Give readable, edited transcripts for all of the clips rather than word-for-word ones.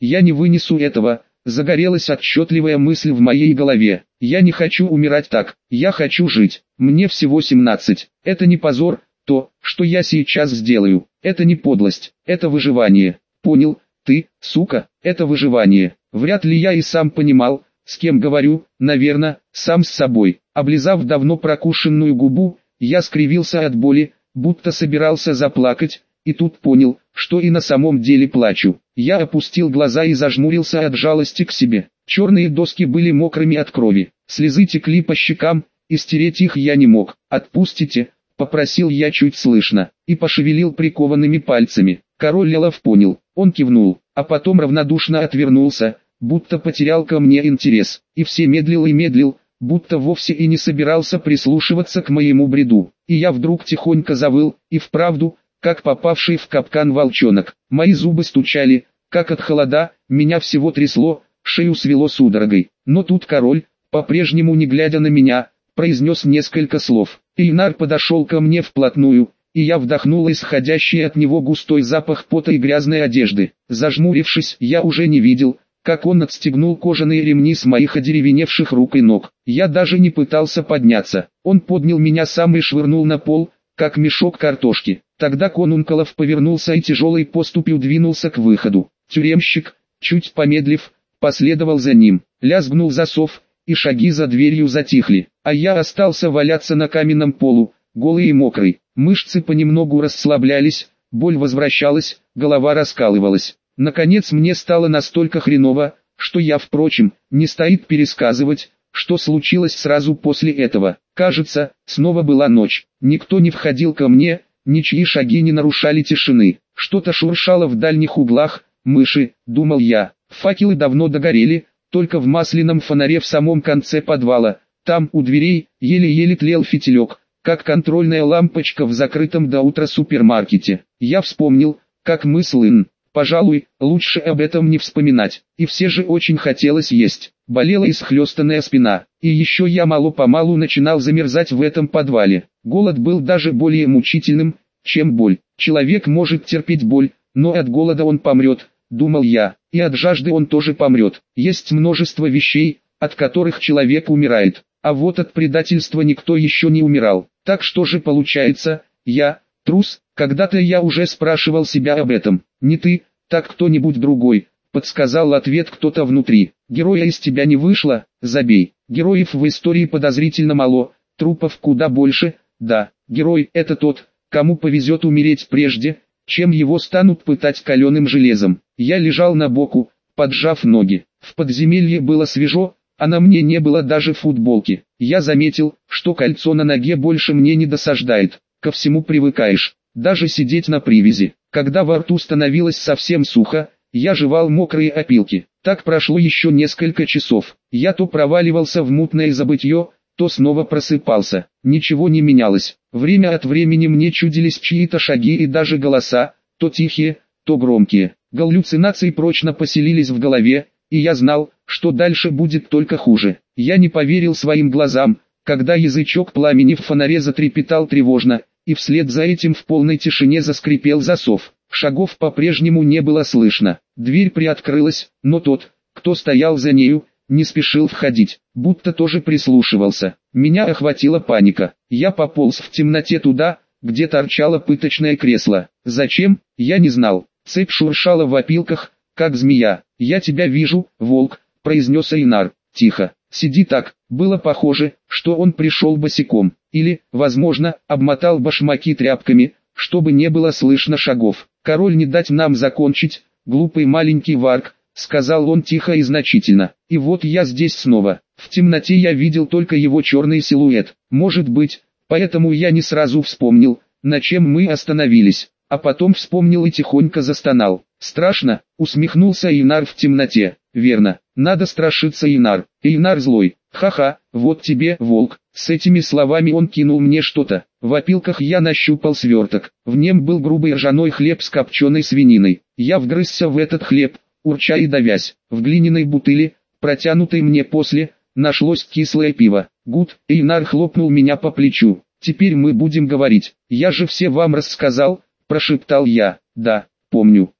Я не вынесу этого. Загорелась отчетливая мысль в моей голове. Я не хочу умирать так, я хочу жить. Мне всего 17. Это не позор, то, что я сейчас сделаю. Это не подлость, это выживание. Понял, ты, сука, это выживание. Вряд ли я и сам понимал, с кем говорю, наверное, сам с собой. Облизав давно прокушенную губу, я скривился от боли, будто собирался заплакать, и тут понял, что и на самом деле плачу. Я опустил глаза и зажмурился от жалости к себе. Черные доски были мокрыми от крови, слезы текли по щекам, и стереть их я не мог. «Отпустите», — попросил я чуть слышно, и пошевелил прикованными пальцами. Король Лелов понял, он кивнул, а потом равнодушно отвернулся, будто потерял ко мне интерес, и все медлил и медлил, будто вовсе и не собирался прислушиваться к моему бреду. И я вдруг тихонько завыл, и вправду, как попавший в капкан волчонок. Мои зубы стучали, как от холода, меня всего трясло, шею свело судорогой. Но тут король, по-прежнему не глядя на меня, произнес несколько слов. Эйнар подошел ко мне вплотную, и я вдохнул исходящий от него густой запах пота и грязной одежды. Зажмурившись, я уже не видел, как он отстегнул кожаные ремни с моих одеревеневших рук и ног. Я даже не пытался подняться. Он поднял меня сам и швырнул на пол, как мешок картошки. Тогда Конункалов повернулся и тяжелой поступью двинулся к выходу. Тюремщик, чуть помедлив, последовал за ним. Лязгнул засов, и шаги за дверью затихли. А я остался валяться на каменном полу, голый и мокрый. Мышцы понемногу расслаблялись, боль возвращалась, голова раскалывалась. Наконец мне стало настолько хреново, что я, впрочем, не стоит пересказывать, что случилось сразу после этого. Кажется, снова была ночь. Никто не входил ко мне, ничьи шаги не нарушали тишины. Что-то шуршало в дальних углах, мыши, думал я. Факелы давно догорели, только в масляном фонаре в самом конце подвала. Там, у дверей, еле-еле тлел фитилек, как контрольная лампочка в закрытом до утра супермаркете. Я вспомнил, как мы с Лин. Пожалуй, лучше об этом не вспоминать. И все же очень хотелось есть. Болела исхлестанная спина. И еще я мало-помалу начинал замерзать в этом подвале. Голод был даже более мучительным, чем боль. Человек может терпеть боль, но от голода он помрет, думал я. И от жажды он тоже помрет. Есть множество вещей, от которых человек умирает. А вот от предательства никто еще не умирал. Так что же получается, я, трус? Когда-то я уже спрашивал себя об этом. Не ты, так кто-нибудь другой, подсказал ответ кто-то внутри. Героя из тебя не вышло, забей. Героев в истории подозрительно мало, трупов куда больше. Да, герой – это тот, кому повезет умереть прежде, чем его станут пытать каленым железом. Я лежал на боку, поджав ноги. В подземелье было свежо, а на мне не было даже футболки. Я заметил, что кольцо на ноге больше мне не досаждает. Ко всему привыкаешь. Даже сидеть на привязи. Когда во рту становилось совсем сухо, я жевал мокрые опилки. Так прошло еще несколько часов. Я то проваливался в мутное забытье, то снова просыпался. Ничего не менялось. Время от времени мне чудились чьи-то шаги и даже голоса, то тихие, то громкие. Галлюцинации прочно поселились в голове, и я знал, что дальше будет только хуже. Я не поверил своим глазам, когда язычок пламени в фонаре затрепетал тревожно, и вслед за этим в полной тишине заскрипел засов. Шагов по-прежнему не было слышно. Дверь приоткрылась, но тот, кто стоял за нею, не спешил входить, будто тоже прислушивался. Меня охватила паника. Я пополз в темноте туда, где торчало пыточное кресло. Зачем, я не знал. Цепь шуршала в опилках, как змея. «Я тебя вижу, волк», — произнес Эйнар. «Тихо, сиди так». Было похоже, что он пришел босиком. Или, возможно, обмотал башмаки тряпками, чтобы не было слышно шагов. «Король, не дать нам закончить, глупый маленький варк», — сказал он тихо и значительно. И вот я здесь снова. В темноте я видел только его черный силуэт. Может быть, поэтому я не сразу вспомнил, на чем мы остановились. А потом вспомнил и тихонько застонал. «Страшно?» — усмехнулся Эйнар в темноте. «Верно, надо страшиться, Эйнар. Эйнар злой. Ха-ха, вот тебе, волк». С этими словами он кинул мне что-то. В опилках я нащупал сверток. В нем был грубый ржаной хлеб с копченой свининой. Я вгрызся в этот хлеб, урча и давясь. В глиняной бутыли, протянутой мне после, нашлось кислое пиво. «Гуд», — Эйнар хлопнул меня по плечу. «Теперь мы будем говорить. Я же все вам рассказал», — прошептал я. «Да, помню».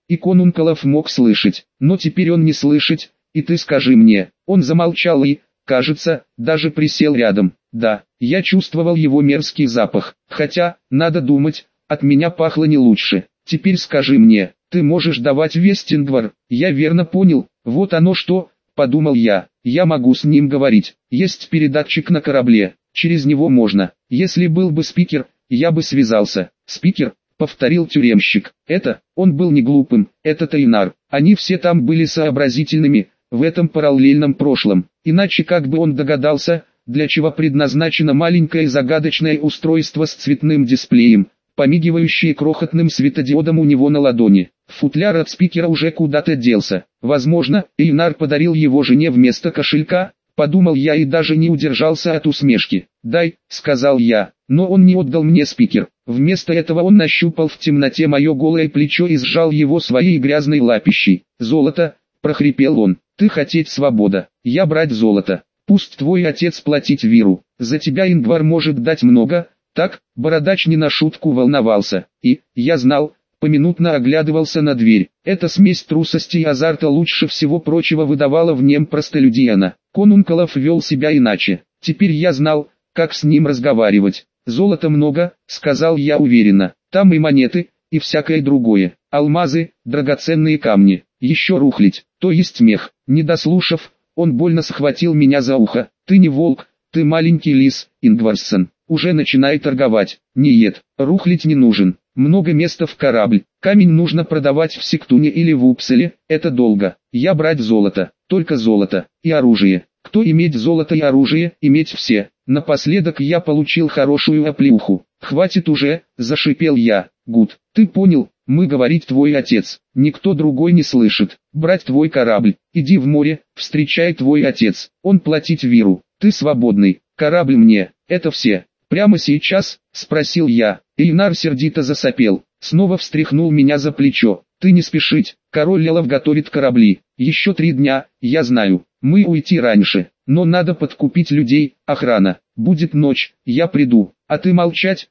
И Конункалов мог слышать, но теперь он не слышит, и ты скажи мне. Он замолчал и, кажется, даже присел рядом. Да, я чувствовал его мерзкий запах, хотя, надо думать, от меня пахло не лучше. Теперь скажи мне, ты можешь давать весть Ингвар? Я верно понял, вот оно что, подумал я могу с ним говорить. Есть передатчик на корабле, через него можно. Если был бы спикер, я бы связался. Спикер, повторил тюремщик. Он был не глупым, это Тайнар. Они все там были сообразительными, в этом параллельном прошлом. Иначе как бы он догадался, для чего предназначено маленькое загадочное устройство с цветным дисплеем, помигивающее крохотным светодиодом у него на ладони. Футляр от спикера уже куда-то делся. Возможно, Эйнар подарил его жене вместо кошелька, подумал я и даже не удержался от усмешки. «Дай», — сказал я, но он не отдал мне спикер. Вместо этого он нащупал в темноте мое голое плечо и сжал его своей грязной лапищей. «Золото», — прохрипел он, — «ты хотеть свобода, я брать золото. Пусть твой отец платить Виру, за тебя Ингвар может дать много». Так, бородач не на шутку волновался, и, я знал, поминутно оглядывался на дверь. Эта смесь трусости и азарта лучше всего прочего выдавала в нем простолюдина. Конункалов вел себя иначе. Теперь я знал, как с ним разговаривать. «Золота много», — сказал я уверенно. «Там и монеты, и всякое другое. Алмазы, драгоценные камни, еще рухлядь, то есть мех». Не дослушав, он больно схватил меня за ухо. «Ты не волк, ты маленький лис, Ингварсон. Уже начинай торговать. Нет, рухлядь не нужен. Много места в корабль. Камень нужно продавать в Сектуне или в Упселе, это долго. Я брать золото, только золото, и оружие. Кто иметь золото и оружие, иметь все». Напоследок я получил хорошую оплеуху. «Хватит уже», — зашипел я. «Гуд, ты понял, мы говорить твой отец, никто другой не слышит. Брать твой корабль, иди в море, встречай твой отец, он платить Виру, ты свободный, корабль мне, это все». «Прямо сейчас?» — спросил я. Эйнар сердито засопел, снова встряхнул меня за плечо. «Ты не спешить, король Лелов готовит корабли. Еще 3 дня, я знаю, мы уйти раньше, но надо подкупить людей, охрана. Будет ночь, я приду, а ты молчать,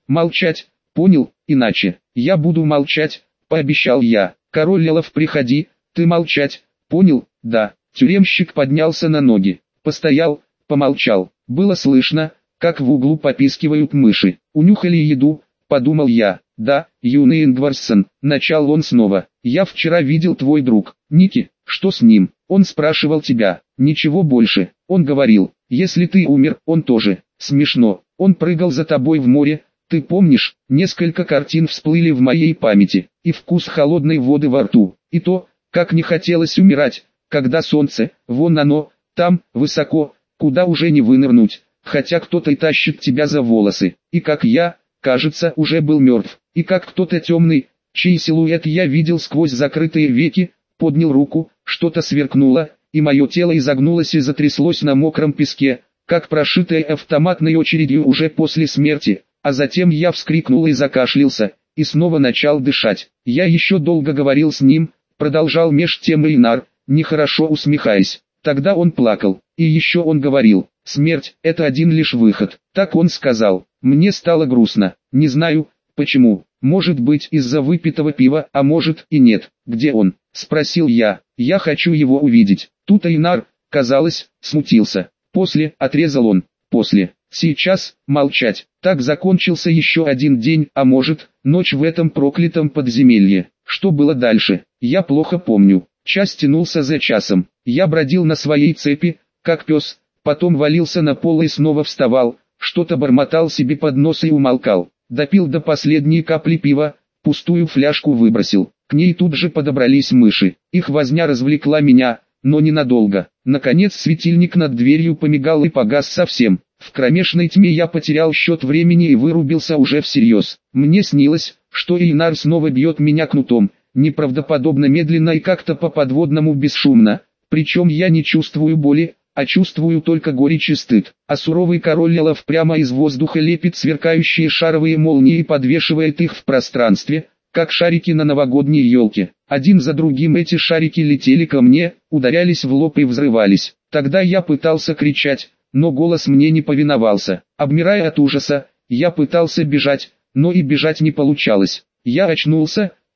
понял? Иначе, я буду молчать», — пообещал я. «Король Лелов, приходи, ты молчать, понял?» «Да». Тюремщик поднялся на ноги, постоял, помолчал. Было слышно, как в углу попискивают мыши. «Унюхали еду», — подумал я. «Да, юный Ингварсон», — начал он снова. «Я вчера видел твой друг, Ники, что с ним? Он спрашивал тебя, ничего больше. Он говорил, если ты умер, он тоже. Смешно, он прыгал за тобой в море, ты помнишь?» Несколько картин всплыли в моей памяти, и вкус холодной воды во рту, и то, как не хотелось умирать, когда солнце, вон оно, там, высоко, куда уже не вынырнуть. Хотя кто-то и тащит тебя за волосы, и как я, кажется, уже был мертв, и как кто-то темный, чей силуэт я видел сквозь закрытые веки, поднял руку, что-то сверкнуло, и мое тело изогнулось и затряслось на мокром песке, как прошитое автоматной очередью уже после смерти, а затем я вскрикнул и закашлялся, и снова начал дышать. Я еще долго говорил с ним, продолжал меж тем Эйнар, нехорошо усмехаясь. Тогда он плакал, и еще он говорил, «Смерть – это один лишь выход», так он сказал. Мне стало грустно, не знаю, почему, может быть из-за выпитого пива, а может и нет. «Где он?» – спросил я хочу его увидеть. Тут Эйнар, казалось, смутился. «После», – отрезал он, «после, сейчас, молчать». Так закончился еще один день, а может, ночь в этом проклятом подземелье. Что было дальше, я плохо помню. Час тянулся за часом, я бродил на своей цепи, как пес, потом валился на пол и снова вставал, что-то бормотал себе под нос и умолкал. Допил до последней капли пива, пустую фляжку выбросил. К ней тут же подобрались мыши, их возня развлекла меня, но ненадолго. Наконец светильник над дверью помигал и погас совсем. В кромешной тьме я потерял счет времени и вырубился уже всерьез. Мне снилось, что Эйнар снова бьет меня кнутом, неправдоподобно медленно и как-то по-подводному бесшумно, причем я не чувствую боли, а чувствую только горечь и стыд. А суровый король Лелов прямо из воздуха лепит сверкающие шаровые молнии и подвешивает их в пространстве, как шарики на новогодней елке. Один за другим эти шарики летели ко мне, ударялись в лоб и взрывались. Тогда я пытался кричать, но голос мне не повиновался. Обмирая от ужаса, я пытался бежать, но и бежать не получалось. Я очнулся,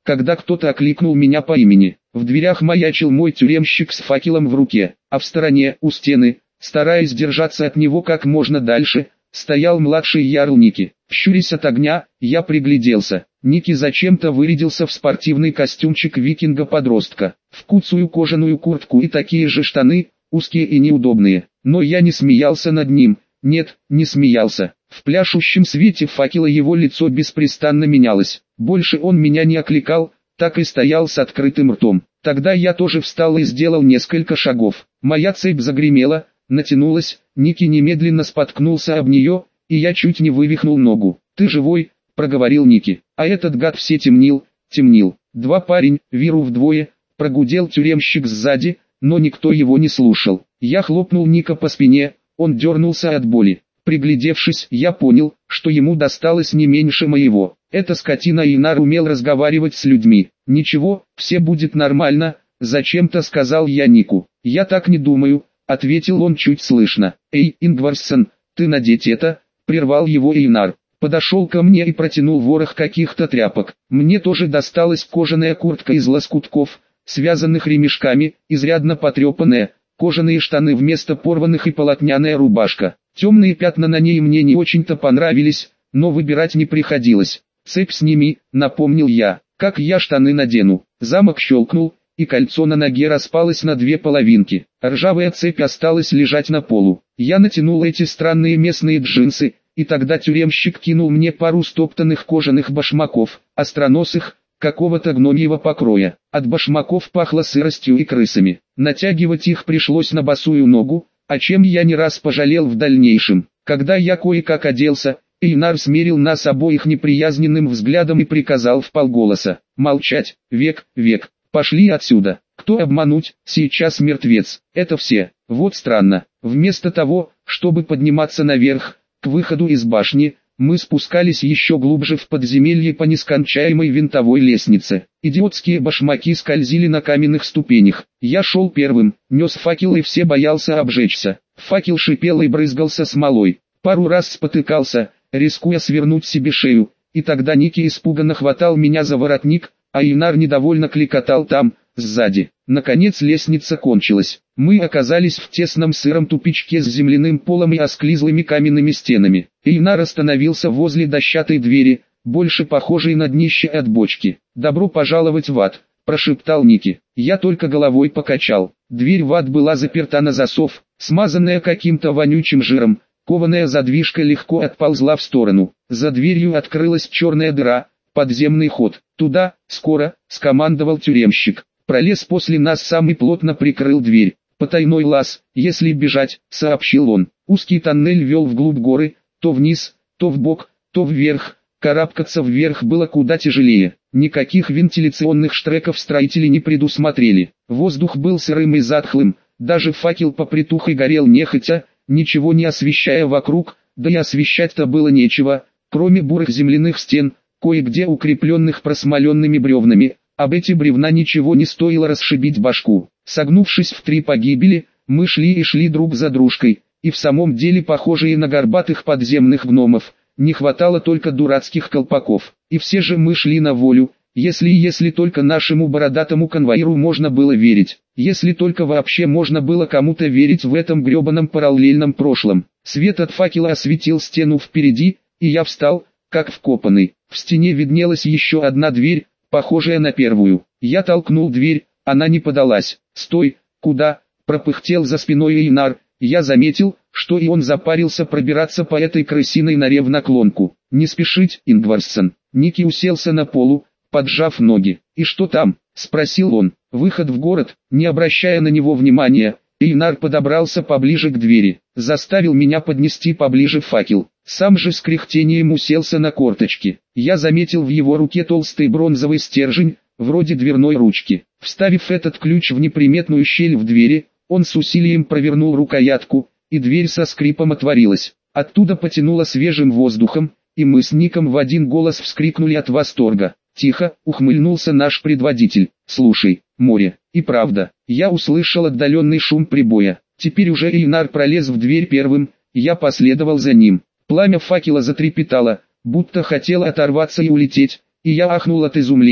когда кто-то окликнул меня по имени. В дверях маячил мой тюремщик с факелом в руке, а в стороне, у стены, стараясь держаться от него как можно дальше, стоял младший ярл Ники. Щурясь от огня, я пригляделся. Ники зачем-то вырядился в спортивный костюмчик викинга-подростка, в куцую кожаную куртку и такие же штаны, узкие и неудобные. Но я не смеялся над ним, нет, не смеялся. В пляшущем свете факела его лицо беспрестанно менялось. Больше он меня не окликал, так и стоял с открытым ртом. Тогда я тоже встал и сделал несколько шагов. Моя цепь загремела, натянулась, Ники немедленно споткнулся об нее, и я чуть не вывихнул ногу. «Ты живой?» – проговорил Ники. А этот гад все темнил. «Два парень, Виру вдвое», – прогудел тюремщик сзади, но никто его не слушал. Я хлопнул Ника по спине, он дернулся от боли. Приглядевшись, я понял, что ему досталось не меньше моего. Эта скотина Эйнар умел разговаривать с людьми. «Ничего, все будет нормально», – зачем-то сказал я Нику. «Я так не думаю», – ответил он чуть слышно. «Эй, Ингварсон, ты надеть это?» – прервал его Эйнар. Подошел ко мне и протянул ворох каких-то тряпок. Мне тоже досталась кожаная куртка из лоскутков, связанных ремешками, изрядно потрепанная, кожаные штаны вместо порванных и полотняная рубашка. Темные пятна на ней мне не очень-то понравились, но выбирать не приходилось. «Цепь сними», — напомнил я. «Как я штаны надену?» Замок щелкнул, и кольцо на ноге распалось на две половинки. Ржавая цепь осталась лежать на полу. Я натянул эти странные местные джинсы, и тогда тюремщик кинул мне пару стоптанных кожаных башмаков, остроносых, какого-то гномьего покроя. От башмаков пахло сыростью и крысами. Натягивать их пришлось на босую ногу, о чем я не раз пожалел в дальнейшем. Когда я кое-как оделся, Эйнар смерил нас обоих неприязненным взглядом и приказал вполголоса: «Молчать, век, пошли отсюда. Кто обмануть, сейчас мертвец». Это все. Вот странно. Вместо того, чтобы подниматься наверх, к выходу из башни, мы спускались еще глубже в подземелье по нескончаемой винтовой лестнице. Идиотские башмаки скользили на каменных ступенях. Я шел первым, нес факел и все боялся обжечься. Факел шипел и брызгался смолой. Пару раз спотыкался, рискуя свернуть себе шею, и тогда Ники испуганно хватал меня за воротник, а Эйнар недовольно кликотал там, сзади. Наконец лестница кончилась. Мы оказались в тесном сыром тупичке с земляным полом и осклизлыми каменными стенами. Эйнар остановился возле дощатой двери, больше похожей на днище от бочки. «Добро пожаловать в ад», – прошептал Ники. Я только головой покачал. Дверь в ад была заперта на засов, смазанная каким-то вонючим жиром. Кованая задвижка легко отползла в сторону. За дверью открылась черная дыра, подземный ход. «Туда, скоро», – скомандовал тюремщик. Пролез после нас сам и плотно прикрыл дверь. «Потайной лаз, если бежать», — сообщил он. Узкий тоннель вел вглубь горы, то вниз, то вбок, то вверх. Карабкаться вверх было куда тяжелее. Никаких вентиляционных штреков строители не предусмотрели. Воздух был сырым и затхлым, даже факел попритух и горел нехотя, ничего не освещая вокруг, да и освещать-то было нечего, кроме бурых земляных стен, кое-где укрепленных просмоленными бревнами. Об эти бревна ничего не стоило расшибить башку. Согнувшись в три погибели, мы шли и шли друг за дружкой, и в самом деле похожие на горбатых подземных гномов. Не хватало только дурацких колпаков. И все же мы шли на волю, если только нашему бородатому конвоиру можно было верить. Если только вообще можно было кому-то верить в этом гребаном параллельном прошлом. Свет от факела осветил стену впереди, и я встал, как вкопанный. В стене виднелась еще одна дверь, похожая на первую. Я толкнул дверь, она не подалась. «Стой, куда?» – пропыхтел за спиной Эйнар. Я заметил, что и он запарился пробираться по этой крысиной норе в наклонку. «Не спешить, Ингварсон». Ники уселся на полу, поджав ноги. «И что там?» – спросил он. «Выход в город». Не обращая на него внимания, Эйнар подобрался поближе к двери, заставил меня поднести поближе факел. Сам же с кряхтением уселся на корточки. Я заметил в его руке толстый бронзовый стержень, вроде дверной ручки. Вставив этот ключ в неприметную щель в двери, он с усилием провернул рукоятку, и дверь со скрипом отворилась. Оттуда потянуло свежим воздухом, и мы с Ником в один голос вскрикнули от восторга. «Тихо», — ухмыльнулся наш предводитель. «Слушай, море». И правда, я услышал отдаленный шум прибоя. Теперь уже Эйнар пролез в дверь первым, я последовал за ним. Пламя факела затрепетало, будто хотело оторваться и улететь, и я ахнул от изумления.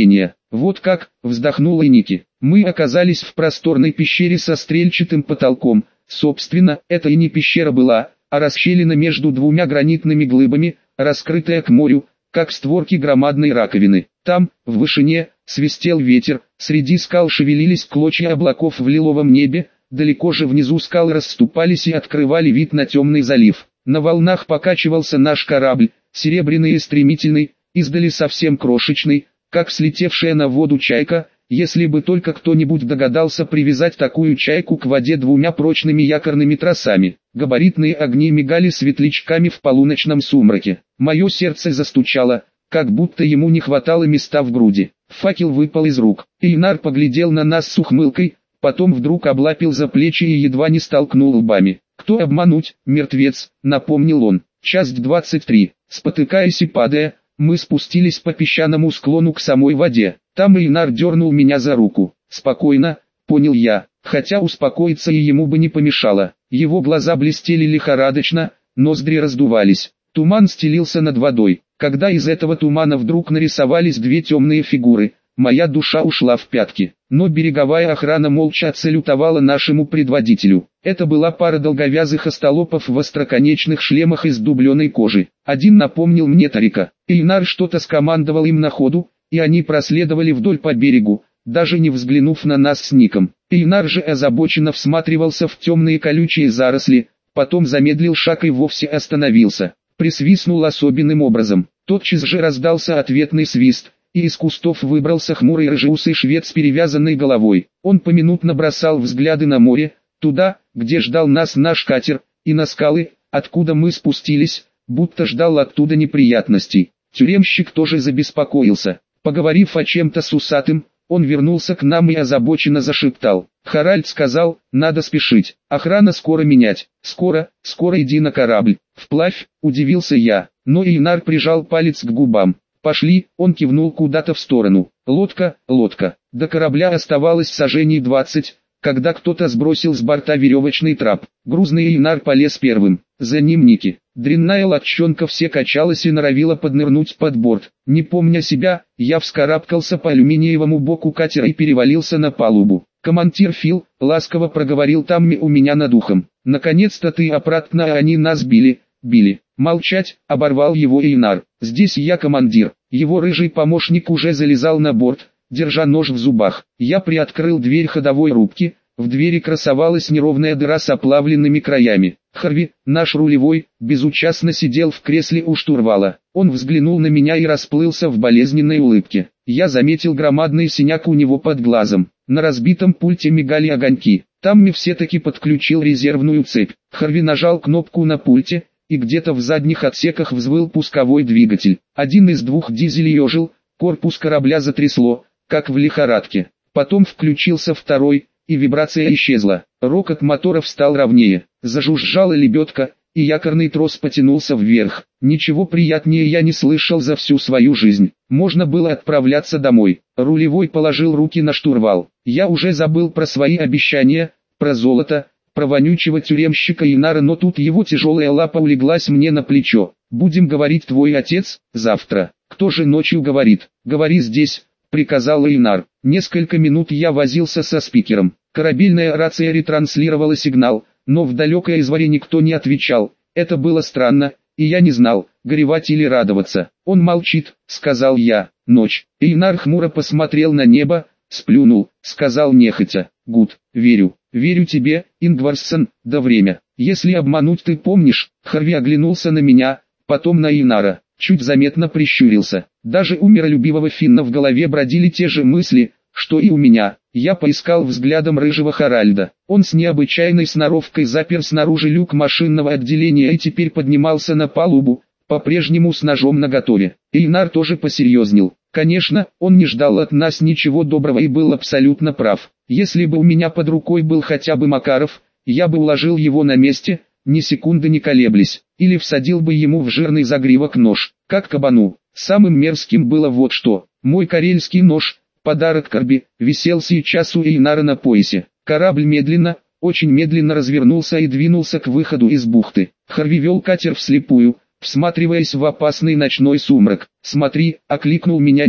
Вот как, вздохнула Ники. Мы оказались в просторной пещере со стрельчатым потолком. Собственно, это и не пещера была, а расщелина между двумя гранитными глыбами, раскрытая к морю, как створки громадной раковины. Там, в вышине, свистел ветер, среди скал шевелились клочья облаков в лиловом небе, далеко же внизу скалы расступались и открывали вид на темный залив. На волнах покачивался наш корабль, серебряный и стремительный, издали совсем крошечный, как слетевшая на воду чайка, если бы только кто-нибудь догадался привязать такую чайку к воде двумя прочными якорными тросами. Габаритные огни мигали светлячками в полуночном сумраке. Мое сердце застучало, как будто ему не хватало места в груди. Факел выпал из рук. Эйнар поглядел на нас с ухмылкой, потом вдруг облапил за плечи и едва не столкнул лбами. «Кто обмануть, мертвец?» — напомнил он. Часть 23. Спотыкаясь и падая, мы спустились по песчаному склону к самой воде. Там Эйнар дернул меня за руку. «Спокойно», — понял я, хотя успокоиться и ему бы не помешало. Его глаза блестели лихорадочно, ноздри раздувались. Туман стелился над водой. Когда из этого тумана вдруг нарисовались две темные фигуры, моя душа ушла в пятки. Но береговая охрана молча отсалютовала нашему предводителю. Это была пара долговязых остолопов в остроконечных шлемах из дубленой кожи. Один напомнил мне Тарика. Эйнар что-то скомандовал им на ходу, и они проследовали вдоль по берегу, даже не взглянув на нас с Ником. Эйнар же озабоченно всматривался в темные колючие заросли, потом замедлил шаг и вовсе остановился. Присвистнул особенным образом. Тотчас же раздался ответный свист, и из кустов выбрался хмурый рыжеусый швед с перевязанной головой. Он поминутно бросал взгляды на море, туда, где ждал нас наш катер, и на скалы, откуда мы спустились, будто ждал оттуда неприятностей. Тюремщик тоже забеспокоился. Поговорив о чем-то с усатым, он вернулся к нам и озабоченно зашептал. Харальд сказал, надо спешить, охрана скоро менять. Скоро иди на корабль. Вплавь, удивился я, но Эйнар прижал палец к губам. Пошли, он кивнул куда-то в сторону. Лодка. До корабля оставалось сажений 20, когда кто-то сбросил с борта веревочный трап. Грузный Эйнар полез первым, за ним Ники. Дрянная лодчонка все качалась и норовила поднырнуть под борт. Не помня себя, я вскарабкался по алюминиевому боку катера и перевалился на палубу. Командир Фил ласково проговорил Тамми у меня над ухом. Наконец-то ты обратно, а они нас били. Молчать, оборвал его Эйнар. Здесь я командир. Его рыжий помощник уже залезал на борт, держа нож в зубах. Я приоткрыл дверь ходовой рубки. В двери красовалась неровная дыра с оплавленными краями. Харви, наш рулевой, безучастно сидел в кресле у штурвала. Он взглянул на меня и расплылся в болезненной улыбке. Я заметил громадный синяк у него под глазом. На разбитом пульте мигали огоньки. Тамми все-таки подключил резервную цепь. Харви нажал кнопку на пульте, и где-то в задних отсеках взвыл пусковой двигатель. Один из двух дизелей ожил, корпус корабля затрясло, как в лихорадке. Потом включился второй, и вибрация исчезла. Рокот моторов стал ровнее. Зажужжала лебедка, и якорный трос потянулся вверх. Ничего приятнее я не слышал за всю свою жизнь. Можно было отправляться домой. Рулевой положил руки на штурвал. Я уже забыл про свои обещания, про золото, про вонючего тюремщика Эйнара, но тут его тяжелая лапа улеглась мне на плечо. «Будем говорить, твой отец, завтра». «Кто же ночью говорит?» «Говори здесь», — приказал Эйнар. Несколько минут я возился со спикером. Корабельная рация ретранслировала сигнал, но в далекой изворе никто не отвечал. Это было странно, и я не знал, горевать или радоваться. «Он молчит», — сказал я. «Ночь». Эйнар хмуро посмотрел на небо, сплюнул, сказал нехотя. «Гуд, верю тебе, Ингварсон, да время. Если обмануть, ты помнишь?» Харви оглянулся на меня, потом на Эйнара, чуть заметно прищурился. Даже у миролюбивого Финна в голове бродили те же мысли, что и у меня. Я поискал взглядом рыжего Харальда. Он с необычайной сноровкой запер снаружи люк машинного отделения и теперь поднимался на палубу, по-прежнему с ножом наготове. Эйнар тоже посерьезнел. Конечно, он не ждал от нас ничего доброго и был абсолютно прав. Если бы у меня под рукой был хотя бы Макаров, я бы уложил его на месте, ни секунды не колеблясь, или всадил бы ему в жирный загривок нож, как кабану. Самым мерзким было вот что. Мой карельский нож, подарок Карби, висел сейчас у Эйнара на поясе. Корабль медленно, очень медленно развернулся и двинулся к выходу из бухты. Харви вел катер вслепую, всматриваясь в опасный ночной сумрак. «Смотри», — окликнул меня Ники.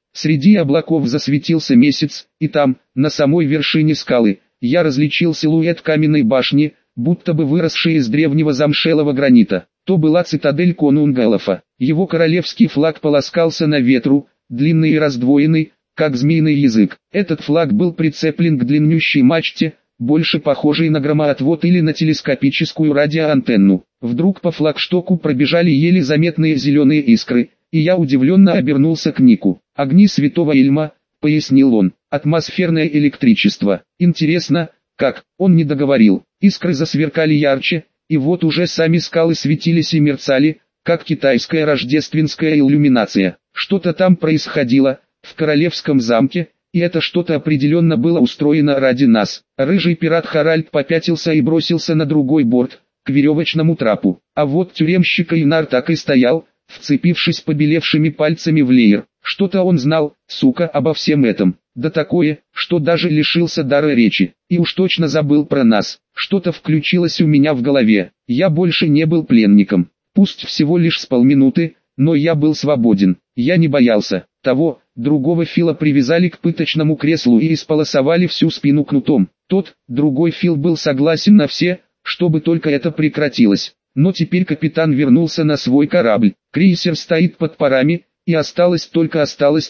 Среди облаков засветился месяц, и там, на самой вершине скалы, я различил силуэт каменной башни, будто бы выросшей из древнего замшелого гранита. То была цитадель конунга Олафа. Его королевский флаг полоскался на ветру, длинный и раздвоенный, как змеиный язык. Этот флаг был прицеплен к длиннющей мачте, больше похожей на громоотвод или на телескопическую радиоантенну. Вдруг по флагштоку пробежали еле заметные зеленые искры, и я удивленно обернулся к Нику. «Огни святого Ильма», — пояснил он, — «атмосферное электричество». Интересно, как? Он не договорил. Искры засверкали ярче, и вот уже сами скалы светились и мерцали, как китайская рождественская иллюминация. Что-то там происходило, в королевском замке, и это что-то определенно было устроено ради нас. Рыжий пират Харальд попятился и бросился на другой борт, к веревочному трапу. А вот тюремщик Эйнар так и стоял, вцепившись побелевшими пальцами в леер. Что-то он знал, сука, обо всем этом. Да такое, что даже лишился дара речи. И уж точно забыл про нас. Что-то включилось у меня в голове. Я больше не был пленником. Пусть всего лишь с полминуты, но я был свободен. Я не боялся. Того, другого Фила привязали к пыточному креслу и исполосовали всю спину кнутом. Тот, другой Фил был согласен на все, чтобы только это прекратилось. Но теперь капитан вернулся на свой корабль. Крейсер стоит под парами, и осталось только.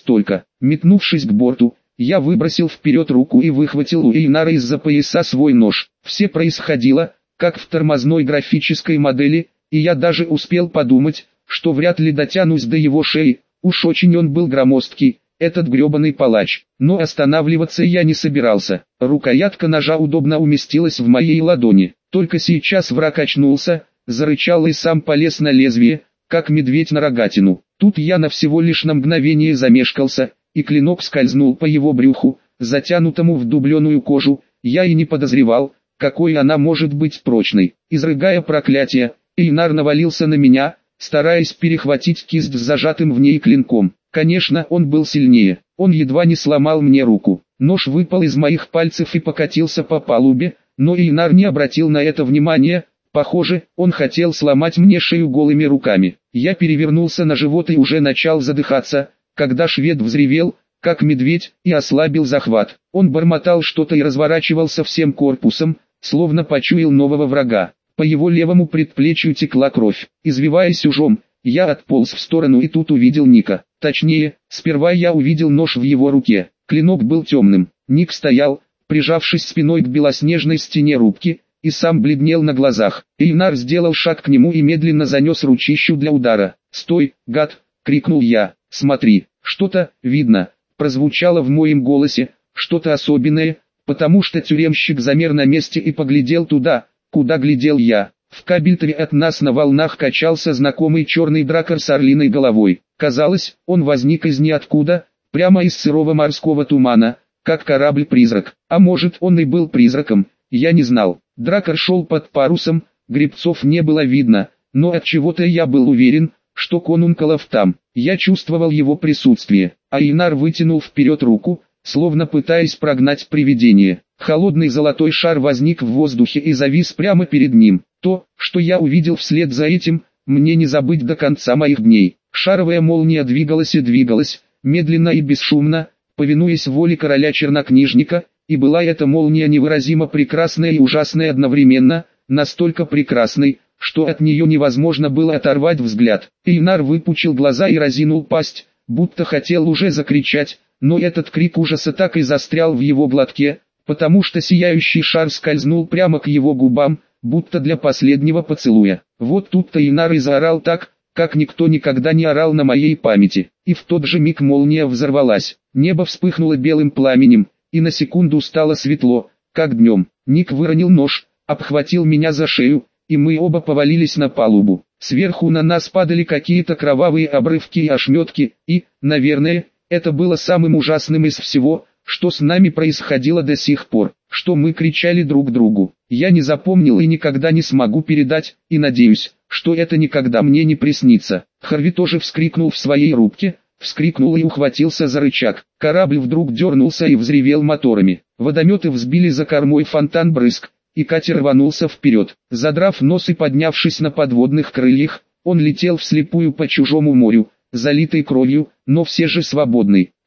Метнувшись к борту, я выбросил вперед руку и выхватил у Эйнара из-за пояса свой нож. Все происходило, как в тормозной графической модели, и я даже успел подумать, что вряд ли дотянусь до его шеи, уж очень он был громоздкий, этот гребаный палач. Но останавливаться я не собирался. Рукоятка ножа удобно уместилась в моей ладони. Только сейчас враг очнулся, зарычал и сам полез на лезвие, как медведь на рогатину. Тут я всего лишь на мгновение замешкался, и клинок скользнул по его брюху, затянутому в дубленую кожу. Я и не подозревал, какой она может быть прочной. Изрыгая проклятие, Эйнар навалился на меня, стараясь перехватить кисть с зажатым в ней клинком. Конечно, он был сильнее. Он едва не сломал мне руку. Нож выпал из моих пальцев и покатился по палубе, но Эйнар не обратил на это внимания. Похоже, он хотел сломать мне шею голыми руками. Я перевернулся на живот и уже начал задыхаться, когда швед взревел, как медведь, и ослабил захват. Он бормотал что-то и разворачивался всем корпусом, словно почуял нового врага. По его левому предплечью текла кровь. Извиваясь ужом, я отполз в сторону и тут увидел Ника. Точнее, сперва я увидел нож в его руке. Клинок был темным. Ник стоял, прижавшись спиной к белоснежной стене рубки, и сам бледнел на глазах. Эйнар сделал шаг к нему и медленно занес ручищу для удара. «Стой, гад!» — крикнул я. «Смотри, что-то, видно!» Прозвучало в моем голосе, что-то особенное, потому что тюремщик замер на месте и поглядел туда, куда глядел я. В кабельтове от нас на волнах качался знакомый черный дракар с орлиной головой. Казалось, он возник из ниоткуда, прямо из сырого морского тумана, как корабль-призрак. А может, он и был призраком, я не знал. Дракар шел под парусом, гребцов не было видно, но от чего-то я был уверен, что конунг Олаф там. Я чувствовал его присутствие, а Эйнар вытянул вперед руку, словно пытаясь прогнать привидение. Холодный золотой шар возник в воздухе и завис прямо перед ним. То, что я увидел вслед за этим, мне не забыть до конца моих дней. Шаровая молния двигалась и двигалась, медленно и бесшумно, повинуясь воле короля-чернокнижника, и была эта молния невыразимо прекрасная и ужасная одновременно, настолько прекрасной, что от нее невозможно было оторвать взгляд. Эйнар выпучил глаза и разинул пасть, будто хотел уже закричать, но этот крик ужаса так и застрял в его глотке, потому что сияющий шар скользнул прямо к его губам, будто для последнего поцелуя. Вот тут-то Эйнар и заорал так, как никто никогда не орал на моей памяти. И в тот же миг молния взорвалась. Небо вспыхнуло белым пламенем, и на секунду стало светло, как днем. Ник выронил нож, обхватил меня за шею, и мы оба повалились на палубу. Сверху на нас падали какие-то кровавые обрывки и ошметки, и, наверное, это было самым ужасным из всего, что с нами происходило до сих пор, что мы кричали друг другу. Я не запомнил и никогда не смогу передать, и надеюсь, что это никогда мне не приснится. Харви тоже вскрикнул в своей рубке, вскрикнул и ухватился за рычаг. Корабль вдруг дернулся и взревел моторами. Водометы взбили за кормой фонтан брызг, и катер рванулся вперед. Задрав нос и поднявшись на подводных крыльях, он летел вслепую по чужому морю, залитый кровью, но все же свободный.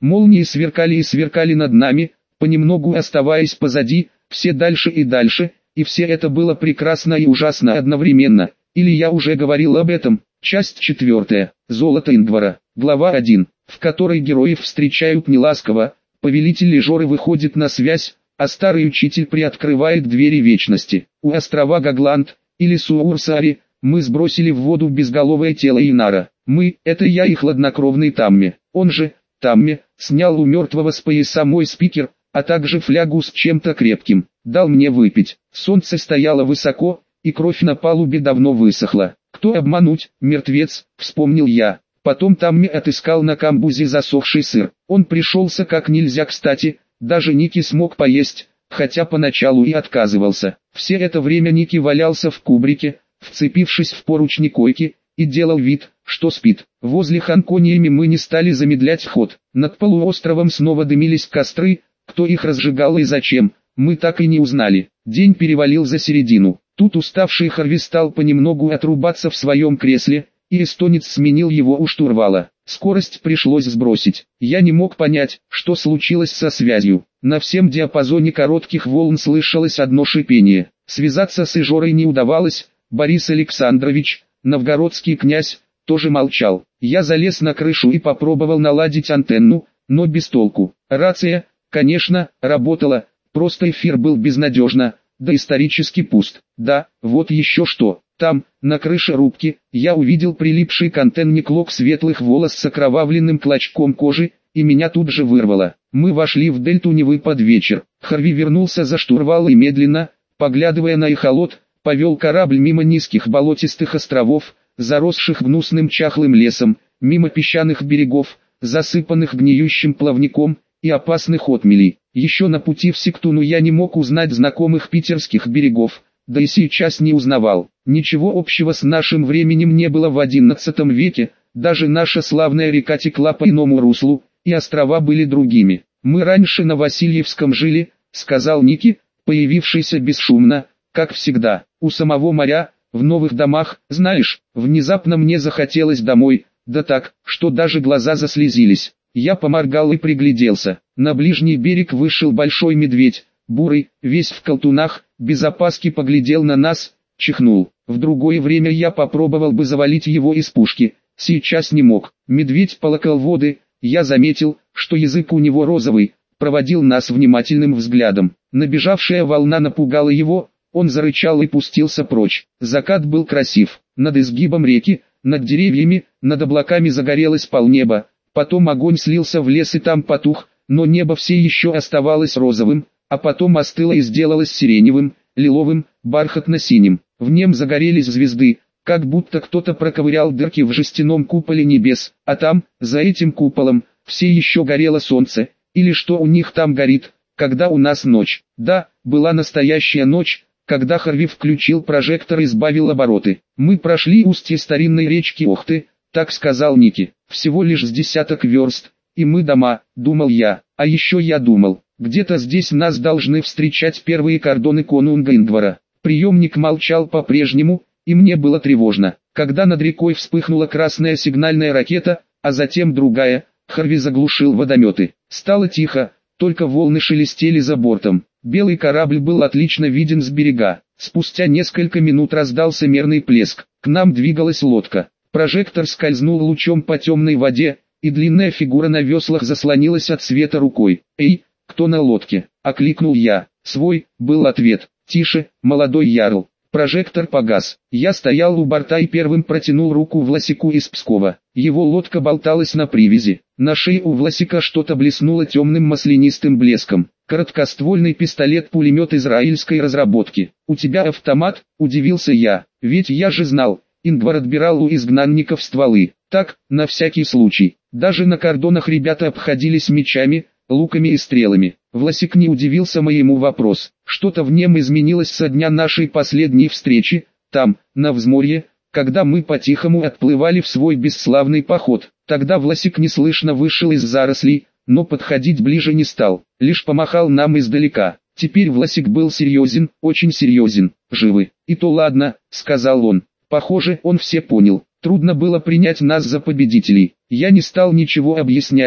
Молнии сверкали и сверкали над нами, понемногу оставаясь позади, все дальше и дальше, и все это было прекрасно и ужасно одновременно. Или я уже говорил об этом. Часть 4. Золото Ингвара. Глава 1, в которой героев встречают неласково, повелитель Лежоры выходит на связь, а старый учитель приоткрывает двери вечности. У острова Гагланд, или Суурсаари, мы сбросили в воду безголовое тело Инара. Мы, это я и хладнокровный Тамми, он же, Тамми, снял у мертвого с пояса мой спикер, а также флягу с чем-то крепким, дал мне выпить. Солнце стояло высоко, и кровь на палубе давно высохла. Кто обмануть, мертвец, вспомнил я. Потом Тамми отыскал на камбузе засохший сыр. Он пришелся как нельзя кстати, даже Ники смог поесть, хотя поначалу и отказывался. Все это время Ники валялся в кубрике, вцепившись в поручни койки, и делал вид, что спит. Возле Ханкониями мы не стали замедлять ход. Над полуостровом снова дымились костры, кто их разжигал и зачем, мы так и не узнали. День перевалил за середину. Тут уставший Харви стал понемногу отрубаться в своем кресле, и эстонец сменил его у штурвала. Скорость пришлось сбросить. Я не мог понять, что случилось со связью. На всем диапазоне коротких волн слышалось одно шипение. Связаться с Ижорой не удавалось. Борис Александрович, новгородский князь, тоже молчал. Я залез на крышу и попробовал наладить антенну, но без толку. Рация, конечно, работала, просто эфир был безнадежно, да исторически пуст. Да, вот еще что. Там, на крыше рубки, я увидел прилипший к антенне клок светлых волос с окровавленным клочком кожи, и меня тут же вырвало. Мы вошли в дельту Невы под вечер. Харви вернулся за штурвал и медленно, поглядывая на эхолот, повел корабль мимо низких болотистых островов, заросших гнусным чахлым лесом, мимо песчаных берегов, засыпанных гниющим плавником, и опасных отмелей. Еще на пути в Сиктуну я не мог узнать знакомых питерских берегов, да и сейчас не узнавал. Ничего общего с нашим временем не было в XI веке, даже наша славная река текла по иному руслу, и острова были другими. «Мы раньше на Васильевском жили», — сказал Ники, появившийся бесшумно, как всегда, у самого моря, в новых домах. Знаешь, внезапно мне захотелось домой, да так, что даже глаза заслезились. Я поморгал и пригляделся. На ближний берег вышел большой медведь, бурый, весь в колтунах, без опаски поглядел на нас, чихнул. В другое время я попробовал бы завалить его из пушки, сейчас не мог. Медведь полакал воды, я заметил, что язык у него розовый, проводил нас внимательным взглядом. Набежавшая волна напугала его, он зарычал и пустился прочь. Закат был красив. Над изгибом реки, над деревьями, над облаками загорелось полнеба. Потом огонь слился в лес и там потух, но небо все еще оставалось розовым, а потом остыло и сделалось сиреневым, лиловым, бархатно-синим. В нем загорелись звезды, как будто кто-то проковырял дырки в жестяном куполе небес, а там, за этим куполом, все еще горело солнце, или что у них там горит, когда у нас ночь. Да, была настоящая ночь, когда Харви включил прожектор и сбавил обороты. Мы прошли устье старинной речки Охты, так сказал Ники, всего лишь с десяток верст, и мы дома, думал я. А еще я думал, где-то здесь нас должны встречать первые кордоны конунга Ингвара. Приемник молчал по-прежнему, и мне было тревожно. Когда над рекой вспыхнула красная сигнальная ракета, а затем другая, Харви заглушил водометы. Стало тихо, только волны шелестели за бортом. Белый корабль был отлично виден с берега. Спустя несколько минут раздался мерный плеск. К нам двигалась лодка. Прожектор скользнул лучом по темной воде, и длинная фигура на веслах заслонилась от света рукой. «Эй, кто на лодке?» — окликнул я. «Свой», — был ответ. «Тише, молодой ярл». Прожектор погас. Я стоял у борта и первым протянул руку Власику из Пскова. Его лодка болталась на привязи. На шее у Власика что-то блеснуло темным маслянистым блеском. Короткоствольный пистолет-пулемет израильской разработки. «У тебя автомат?» – удивился я. «Ведь я же знал, Ингвар отбирал у изгнанников стволы. Так, на всякий случай. Даже на кордонах ребята обходились мечами, луками и стрелами». Власик не удивился моему вопросу. Что-то в нем изменилось со дня нашей последней встречи, там, на взморье, когда мы по-тихому отплывали в свой бесславный поход. Тогда Власик неслышно вышел из зарослей, но подходить ближе не стал, лишь помахал нам издалека. Теперь Власик был серьезен, очень серьезен. «Живы?» «И то ладно», — сказал он. Похоже, он все понял. Трудно было принять нас за победителей. Я не стал ничего объяснять,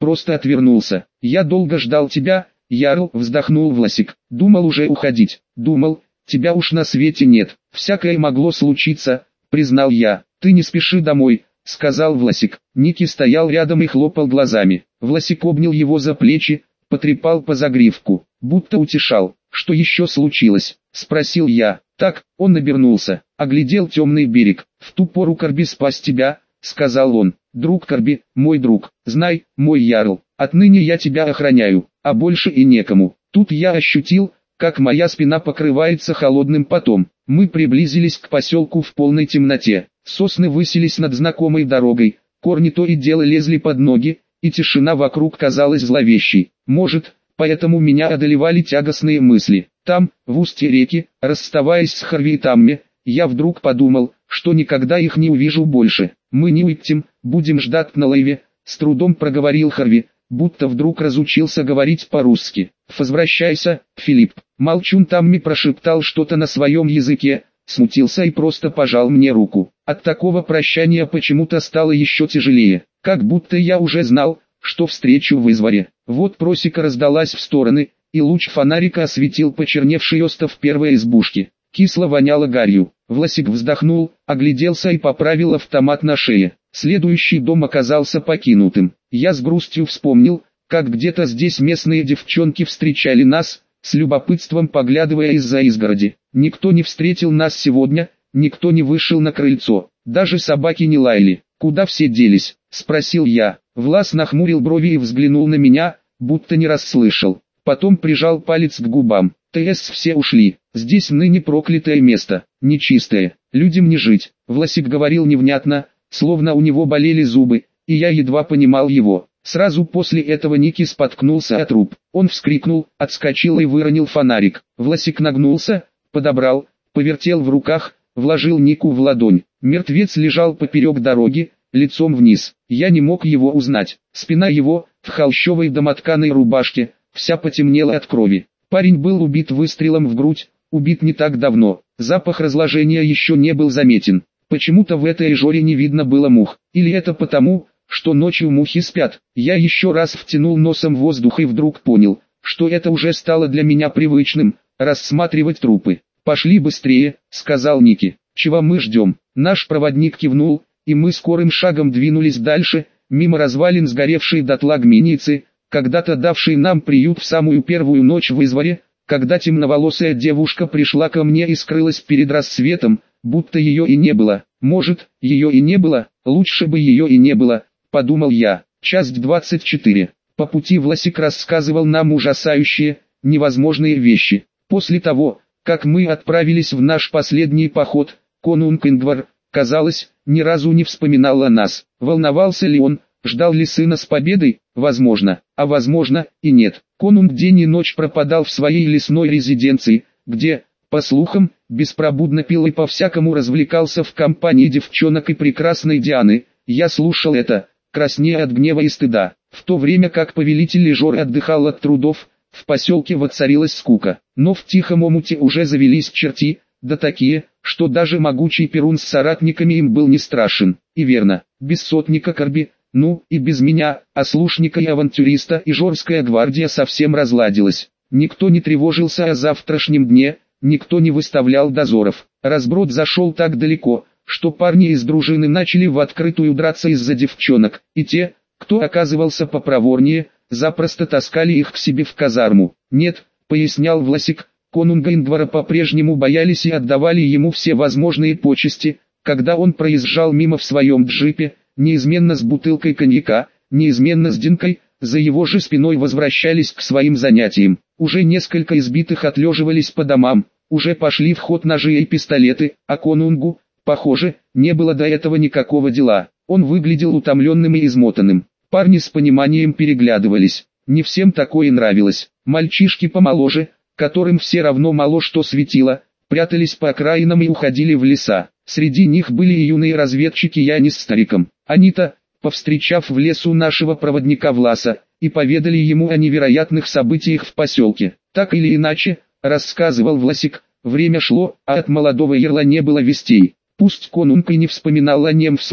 просто отвернулся. Я долго ждал тебя, Ярл, вздохнул Власик. Думал уже уходить, думал, тебя уж на свете нет. Всякое могло случиться, признал я. Ты не спеши домой, сказал Власик. Ники стоял рядом и хлопал глазами. Власик обнял его за плечи, потрепал по загривку, будто утешал. Что еще случилось? Спросил я. Так, он обернулся, оглядел темный берег. В ту пору Корби спас тебя, сказал он. Друг Корби, мой друг, знай, мой Ярл, отныне я тебя охраняю, а больше и некому. Тут я ощутил, как моя спина покрывается холодным потом. Мы приблизились к поселку в полной темноте. Сосны высились над знакомой дорогой, корни то и дело лезли под ноги, и тишина вокруг казалась зловещей. Может, поэтому меня одолевали тягостные мысли. Там, в устье реки, расставаясь с Харви и Тамми, я вдруг подумал, что никогда их не увижу больше. Мы не уйдем, будем ждать на лайве, с трудом проговорил Харви, будто вдруг разучился говорить по-русски. Возвращайся, Филипп. Молчун Тамми прошептал что-то на своем языке, смутился и просто пожал мне руку. От такого прощания почему-то стало еще тяжелее, как будто я уже знал, что встречу в Изворе. Вот просека раздалась в стороны, и луч фонарика осветил почерневший остов первой избушки. Кисло воняло гарью. Власик вздохнул, огляделся и поправил автомат на шее. Следующий дом оказался покинутым. Я с грустью вспомнил, как где-то здесь местные девчонки встречали нас, с любопытством поглядывая из-за изгороди. Никто не встретил нас сегодня, никто не вышел на крыльцо, даже собаки не лаяли. «Куда все делись?» – спросил я. Влас нахмурил брови и взглянул на меня, будто не расслышал. Потом прижал палец к губам. «ТС все ушли, здесь ныне проклятое место, нечистое, людям не жить». Власик говорил невнятно, словно у него болели зубы, и я едва понимал его. Сразу после этого Ники споткнулся о труп. Он вскрикнул, отскочил и выронил фонарик. Власик нагнулся, подобрал, повертел в руках, вложил Нику в ладонь. Мертвец лежал поперек дороги, лицом вниз. Я не мог его узнать. Спина его, в холщовой домотканой рубашке, вся потемнела от крови. Парень был убит выстрелом в грудь, убит не так давно. Запах разложения еще не был заметен. Почему-то в этой жоре не видно было мух. Или это потому, что ночью мухи спят. Я еще раз втянул носом воздух и вдруг понял, что это уже стало для меня привычным, рассматривать трупы. «Пошли быстрее», — сказал Ники. «Чего мы ждем?» Наш проводник кивнул, и мы скорым шагом двинулись дальше, мимо развалин сгоревшей дотла гминицы, когда-то давшей нам приют в самую первую ночь в Изворе, когда темноволосая девушка пришла ко мне и скрылась перед рассветом, будто ее и не было. Может, ее и не было, лучше бы ее и не было, подумал я. Часть 24. По пути Власик рассказывал нам ужасающие, невозможные вещи. После того, как мы отправились в наш последний поход, конунг Ингвар, казалось, ни разу не вспоминал о нас. Волновался ли он, ждал ли сына с победой? Возможно, а возможно и нет. Конунг день и ночь пропадал в своей лесной резиденции, где, по слухам, беспробудно пил и по-всякому развлекался в компании девчонок и прекрасной Дианы. Я слушал это, краснея от гнева и стыда. В то время как повелитель Лежор отдыхал от трудов, в поселке воцарилась скука. Но в тихом омуте уже завелись черти, да такие, что даже могучий Перун с соратниками им был не страшен. И верно, без сотника Корби, ну и без меня, ослушника и авантюриста, и Жорская гвардия совсем разладилась. Никто не тревожился о завтрашнем дне, никто не выставлял дозоров. Разброд зашел так далеко, что парни из дружины начали в открытую драться из-за девчонок, и те, кто оказывался попроворнее, запросто таскали их к себе в казарму. «Нет», — пояснял Власик, — конунга Ингвара по-прежнему боялись и отдавали ему все возможные почести, когда он проезжал мимо в своем джипе, неизменно с бутылкой коньяка, неизменно с Динкой, за его же спиной возвращались к своим занятиям. Уже несколько избитых отлеживались по домам, уже пошли в ход ножи и пистолеты, а конунгу, похоже, не было до этого никакого дела. Он выглядел утомленным и измотанным. Парни с пониманием переглядывались. Не всем такое нравилось. Мальчишки помоложе, которым все равно мало что светило, прятались по окраинам и уходили в леса. Среди них были и юные разведчики Яни с стариком. Они-то, повстречав в лесу нашего проводника Власа, и поведали ему о невероятных событиях в поселке. Так или иначе, рассказывал Власик, время шло, а от молодого ярла не было вестей. Пусть конунг и не вспоминал о нем вслух,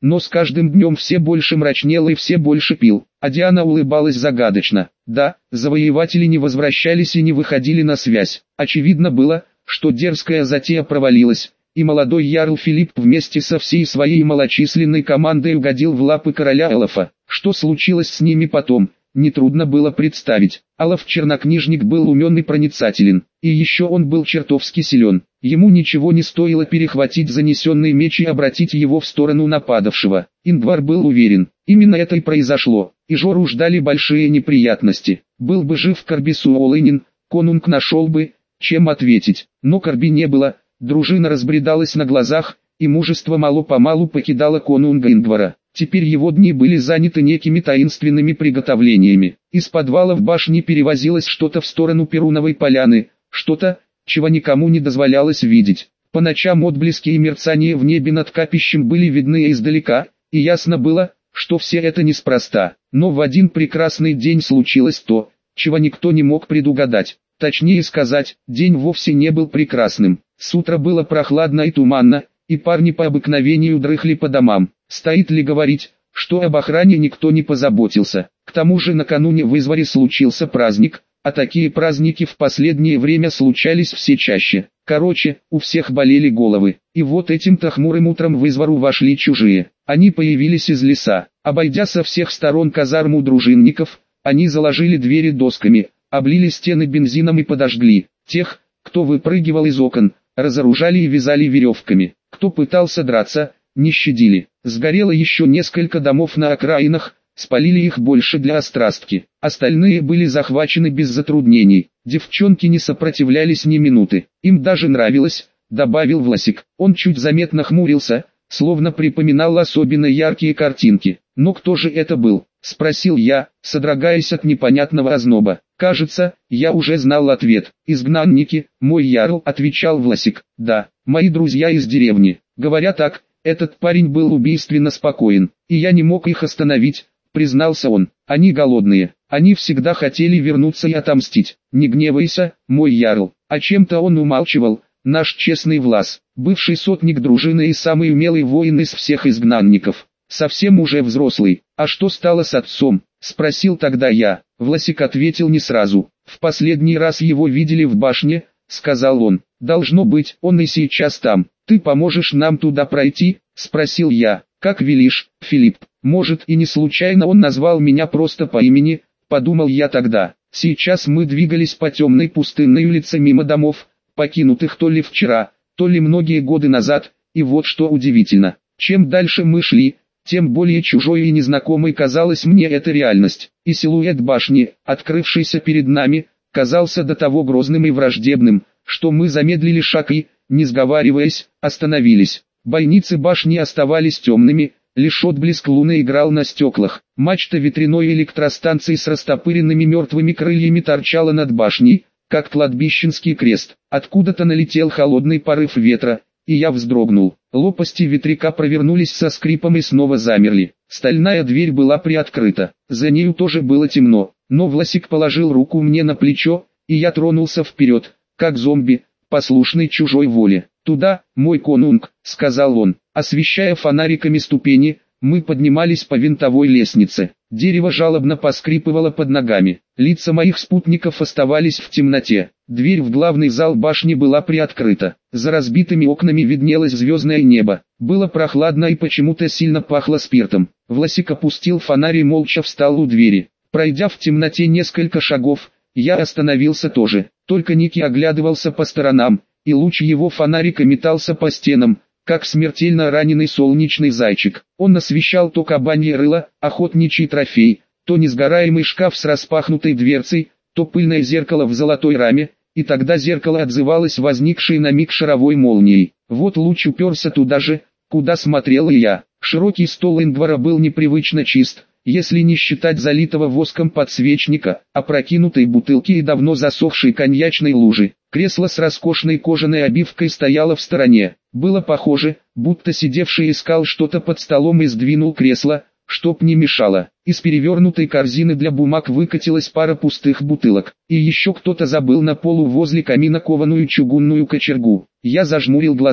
но с каждым днем все больше мрачнел и все больше пил. А Диана улыбалась загадочно. Да, завоеватели не возвращались и не выходили на связь. Очевидно было, что дерзкая затея провалилась, и молодой ярл Филипп вместе со всей своей малочисленной командой угодил в лапы короля Элофа. Что случилось с ними потом, нетрудно было представить. Алов-чернокнижник был умен и проницателен, и еще он был чертовски силен. Ему ничего не стоило перехватить занесенный меч и обратить его в сторону нападавшего. Ингвар был уверен, именно это и произошло, и Жору ждали большие неприятности. Был бы жив Карбису Олынин, конунг нашел бы, чем ответить, но Карби не было, дружина разбредалась на глазах, и мужество мало-помалу покидало конунга Ингвара. Теперь его дни были заняты некими таинственными приготовлениями. Из подвалов башни перевозилось что-то в сторону Перуновой поляны, что-то, чего никому не дозволялось видеть. По ночам отблески и мерцания в небе над капищем были видны издалека, и ясно было, что все это неспроста. Но в один прекрасный день случилось то, чего никто не мог предугадать. Точнее сказать, день вовсе не был прекрасным. С утра было прохладно и туманно, и парни по обыкновению дрыхли по домам. Стоит ли говорить, что об охране никто не позаботился. К тому же накануне в Изваре случился праздник, а такие праздники в последнее время случались все чаще. Короче, у всех болели головы. И вот этим-то хмурым утром в Извару вошли чужие. Они появились из леса. Обойдя со всех сторон казарму дружинников, они заложили двери досками, облили стены бензином и подожгли. Тех, кто выпрыгивал из окон, разоружали и вязали веревками. Кто пытался драться, не щадили. Сгорело еще несколько домов на окраинах, спалили их больше для острастки. Остальные были захвачены без затруднений. Девчонки не сопротивлялись ни минуты. Им даже нравилось, добавил Власик. Он чуть заметно хмурился, словно припоминал особенно яркие картинки. «Но кто же это был?» — спросил я, содрогаясь от непонятного озноба. «Кажется, я уже знал ответ. Изгнанники, мой ярл», — отвечал Власик. «Да, мои друзья из деревни. Говоря так, этот парень был убийственно спокоен, и я не мог их остановить», — признался он. «Они голодные, они всегда хотели вернуться и отомстить. Не гневайся, мой ярл». А чем-то он умалчивал, наш честный Влас, бывший сотник дружины и самый умелый воин из всех изгнанников. Совсем уже взрослый. «А что стало с отцом?» — спросил тогда я. Власик ответил не сразу. «В последний раз его видели в башне», — сказал он. «Должно быть, он и сейчас там. Ты поможешь нам туда пройти?» — спросил я. «Как велишь, Филипп». Может и не случайно он назвал меня просто по имени, подумал я тогда. Сейчас мы двигались по темной пустынной улице мимо домов, покинутых то ли вчера, то ли многие годы назад, и вот что удивительно. Чем дальше мы шли, тем более чужой и незнакомой казалась мне эта реальность, и силуэт башни, открывшийся перед нами, казался до того грозным и враждебным, что мы замедлили шаг и, не сговариваясь, остановились. Бойницы башни оставались темными, лишь отблеск луны играл на стеклах. Мачта ветряной электростанции с растопыренными мертвыми крыльями торчала над башней, как кладбищенский крест. Откуда-то налетел холодный порыв ветра, и я вздрогнул. Лопасти ветряка провернулись со скрипом и снова замерли. Стальная дверь была приоткрыта. За нею тоже было темно, но Власик положил руку мне на плечо, и я тронулся вперед, как зомби, послушный чужой воле. «Туда, мой конунг», — сказал он. Освещая фонариками ступени, мы поднимались по винтовой лестнице. Дерево жалобно поскрипывало под ногами. Лица моих спутников оставались в темноте. Дверь в главный зал башни была приоткрыта. За разбитыми окнами виднелось звездное небо. Было прохладно и почему-то сильно пахло спиртом. Власик опустил фонарь и молча встал у двери. Пройдя в темноте несколько шагов, я остановился тоже. Только Ники оглядывался по сторонам, и луч его фонарика метался по стенам, как смертельно раненый солнечный зайчик. Он освещал то кабанье рыло, охотничий трофей, то несгораемый шкаф с распахнутой дверцей, то пыльное зеркало в золотой раме, и тогда зеркало отзывалось возникшей на миг шаровой молнией. Вот луч уперся туда же, куда смотрел и я. Широкий стол Ингвара был непривычно чист, если не считать залитого воском подсвечника, опрокинутой бутылки и давно засохшей коньячной лужи. Кресло с роскошной кожаной обивкой стояло в стороне. Было похоже, будто сидевший искал что-то под столом и сдвинул кресло, чтоб не мешало. Из перевернутой корзины для бумаг выкатилась пара пустых бутылок. И еще кто-то забыл на полу возле камина кованую чугунную кочергу. Я зажмурил глаза.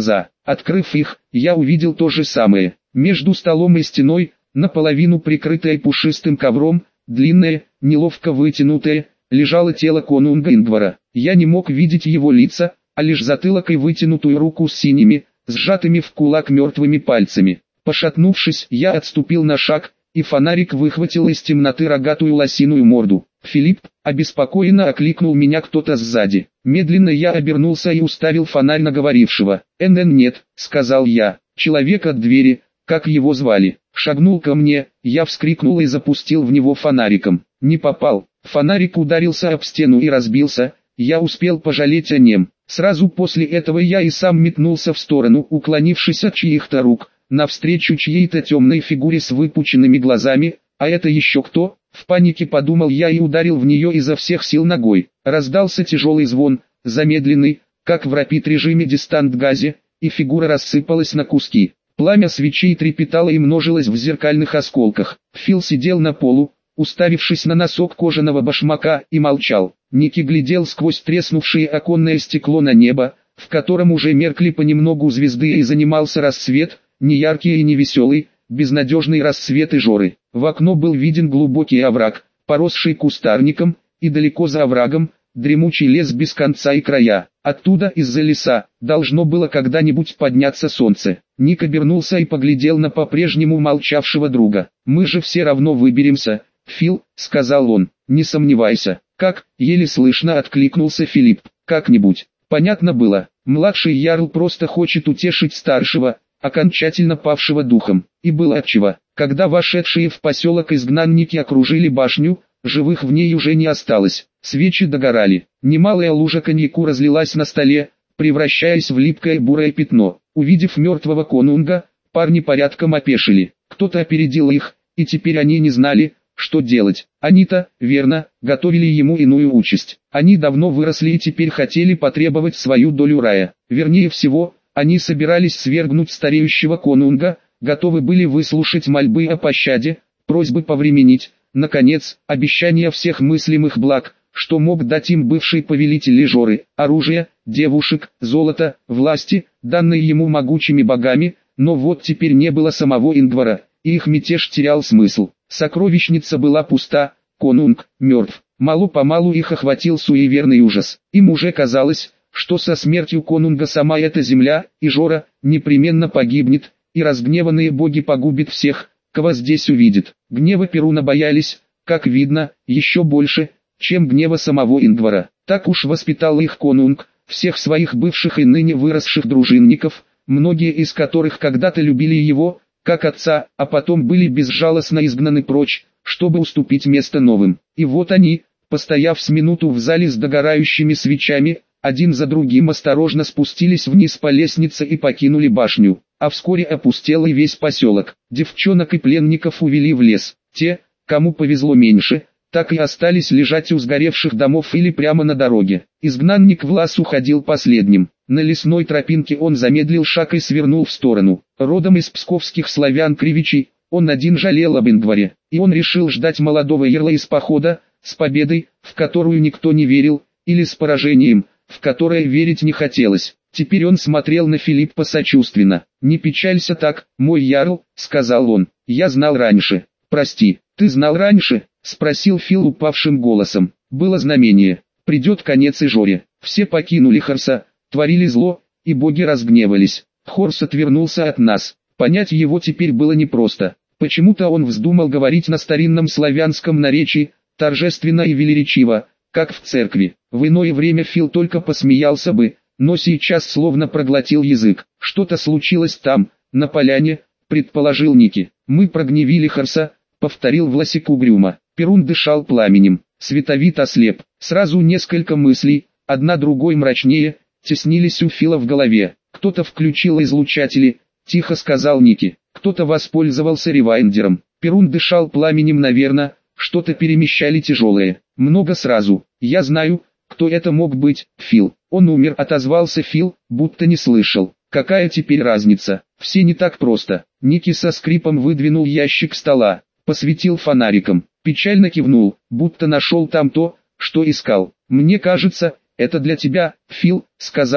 Открыв их, я увидел то же самое. Между столом и стеной, наполовину прикрытое пушистым ковром, длинное, неловко вытянутое, лежало тело конунга Ингвара. Я не мог видеть его лица, а лишь затылок и вытянутую руку с синими, сжатыми в кулак мертвыми пальцами. Пошатнувшись, я отступил на шаг, и фонарик выхватил из темноты рогатую лосиную морду. «Филипп!» — обеспокоенно окликнул меня кто-то сзади. Медленно я обернулся и уставил фонарь на говорившего. Нет», — сказал я. Человек от двери, как его звали, шагнул ко мне, я вскрикнул и запустил в него фонариком. Не попал. Фонарик ударился об стену и разбился, я успел пожалеть о нем. Сразу после этого я и сам метнулся в сторону, уклонившись от чьих-то рук, навстречу чьей-то темной фигуре с выпученными глазами. А это еще кто? В панике подумал я и ударил в нее изо всех сил ногой. Раздался тяжелый звон, замедленный, как в рапид-режиме дистант-газе, и фигура рассыпалась на куски. Пламя свечей трепетало и множилось в зеркальных осколках. Фил сидел на полу, уставившись на носок кожаного башмака, и молчал. Ники глядел сквозь треснувшее оконное стекло на небо, в котором уже меркли понемногу звезды и занимался рассвет, неяркий и невеселый, безнадежный рассвет и жоры. В окно был виден глубокий овраг, поросший кустарником, и далеко за оврагом, дремучий лес без конца и края. Оттуда, из-за леса, должно было когда-нибудь подняться солнце. Ник обернулся и поглядел на по-прежнему молчавшего друга. «Мы же все равно выберемся, Фил», — сказал он. «Не сомневайся». «Как?» — еле слышно откликнулся Филипп. «Как-нибудь». Понятно было, младший ярл просто хочет утешить старшего, окончательно павшего духом. И было отчего. Когда вошедшие в поселок изгнанники окружили башню, живых в ней уже не осталось. Свечи догорали. Немалая лужа коньяку разлилась на столе, превращаясь в липкое бурое пятно. Увидев мертвого конунга, парни порядком опешили. Кто-то опередил их, и теперь они не знали, что делать. Они-то, верно, готовили ему иную участь. Они давно выросли и теперь хотели потребовать свою долю рая. Вернее всего, они собирались свергнуть стареющего конунга, готовы были выслушать мольбы о пощаде, просьбы повременить, наконец, обещания всех мыслимых благ, что мог дать им бывший повелитель Лежоры: оружие, девушек, золото, власти, данные ему могучими богами. Но вот теперь не было самого Ингвара, и их мятеж терял смысл. Сокровищница была пуста, конунг мертв. Мало-помалу их охватил суеверный ужас. Им уже казалось, что со смертью конунга сама эта земля, и Жора, непременно погибнет, и разгневанные боги погубят всех, кого здесь увидят. Гнева Перуна боялись, как видно, еще больше, чем гнева самого Ингвара. Так уж воспитал их конунг, всех своих бывших и ныне выросших дружинников, многие из которых когда-то любили его, как отца, а потом были безжалостно изгнаны прочь, чтобы уступить место новым. И вот они, постояв с минуту в зале с догорающими свечами, один за другим осторожно спустились вниз по лестнице и покинули башню. А вскоре опустел и весь поселок. Девчонок и пленников увели в лес. Те, кому повезло меньше, так и остались лежать у сгоревших домов или прямо на дороге. Изгнанник Влас уходил последним. На лесной тропинке он замедлил шаг и свернул в сторону. Родом из псковских славян-кривичей, он один жалел об Ингваре, и он решил ждать молодого ярла из похода, с победой, в которую никто не верил, или с поражением, в которое верить не хотелось. Теперь он смотрел на Филиппа сочувственно. «Не печалься так, мой ярл», — сказал он, — «я знал раньше». «Прости, ты знал раньше?» — спросил Фил упавшим голосом. «Было знамение. Придет конец и Жоре». Все покинули Хорса, творили зло, и боги разгневались. Хорс отвернулся от нас. Понять его теперь было непросто. Почему-то он вздумал говорить на старинном славянском наречии, торжественно и велеречиво, как в церкви. В иное время Фил только посмеялся бы, но сейчас словно проглотил язык. «Что-то случилось там, на поляне», — предположил Ники. «Мы прогневили Хорса», — повторил Власик угрюмо. Перун дышал пламенем. Световит ослеп. Сразу несколько мыслей, одна другой мрачнее, теснились у Фила в голове. «Кто-то включил излучатели», — тихо сказал Ники. «Кто-то воспользовался ревайндером». Перун дышал пламенем, наверное, что-то перемещали тяжелое. «Много сразу. Я знаю, кто это мог быть, Фил». «Он умер», — отозвался Фил, будто не слышал. «Какая теперь разница? Все не так просто». Ники со скрипом выдвинул ящик стола, посветил фонариком, печально кивнул, будто нашел там то, что искал. «Мне кажется, это для тебя, Фил», — сказал он.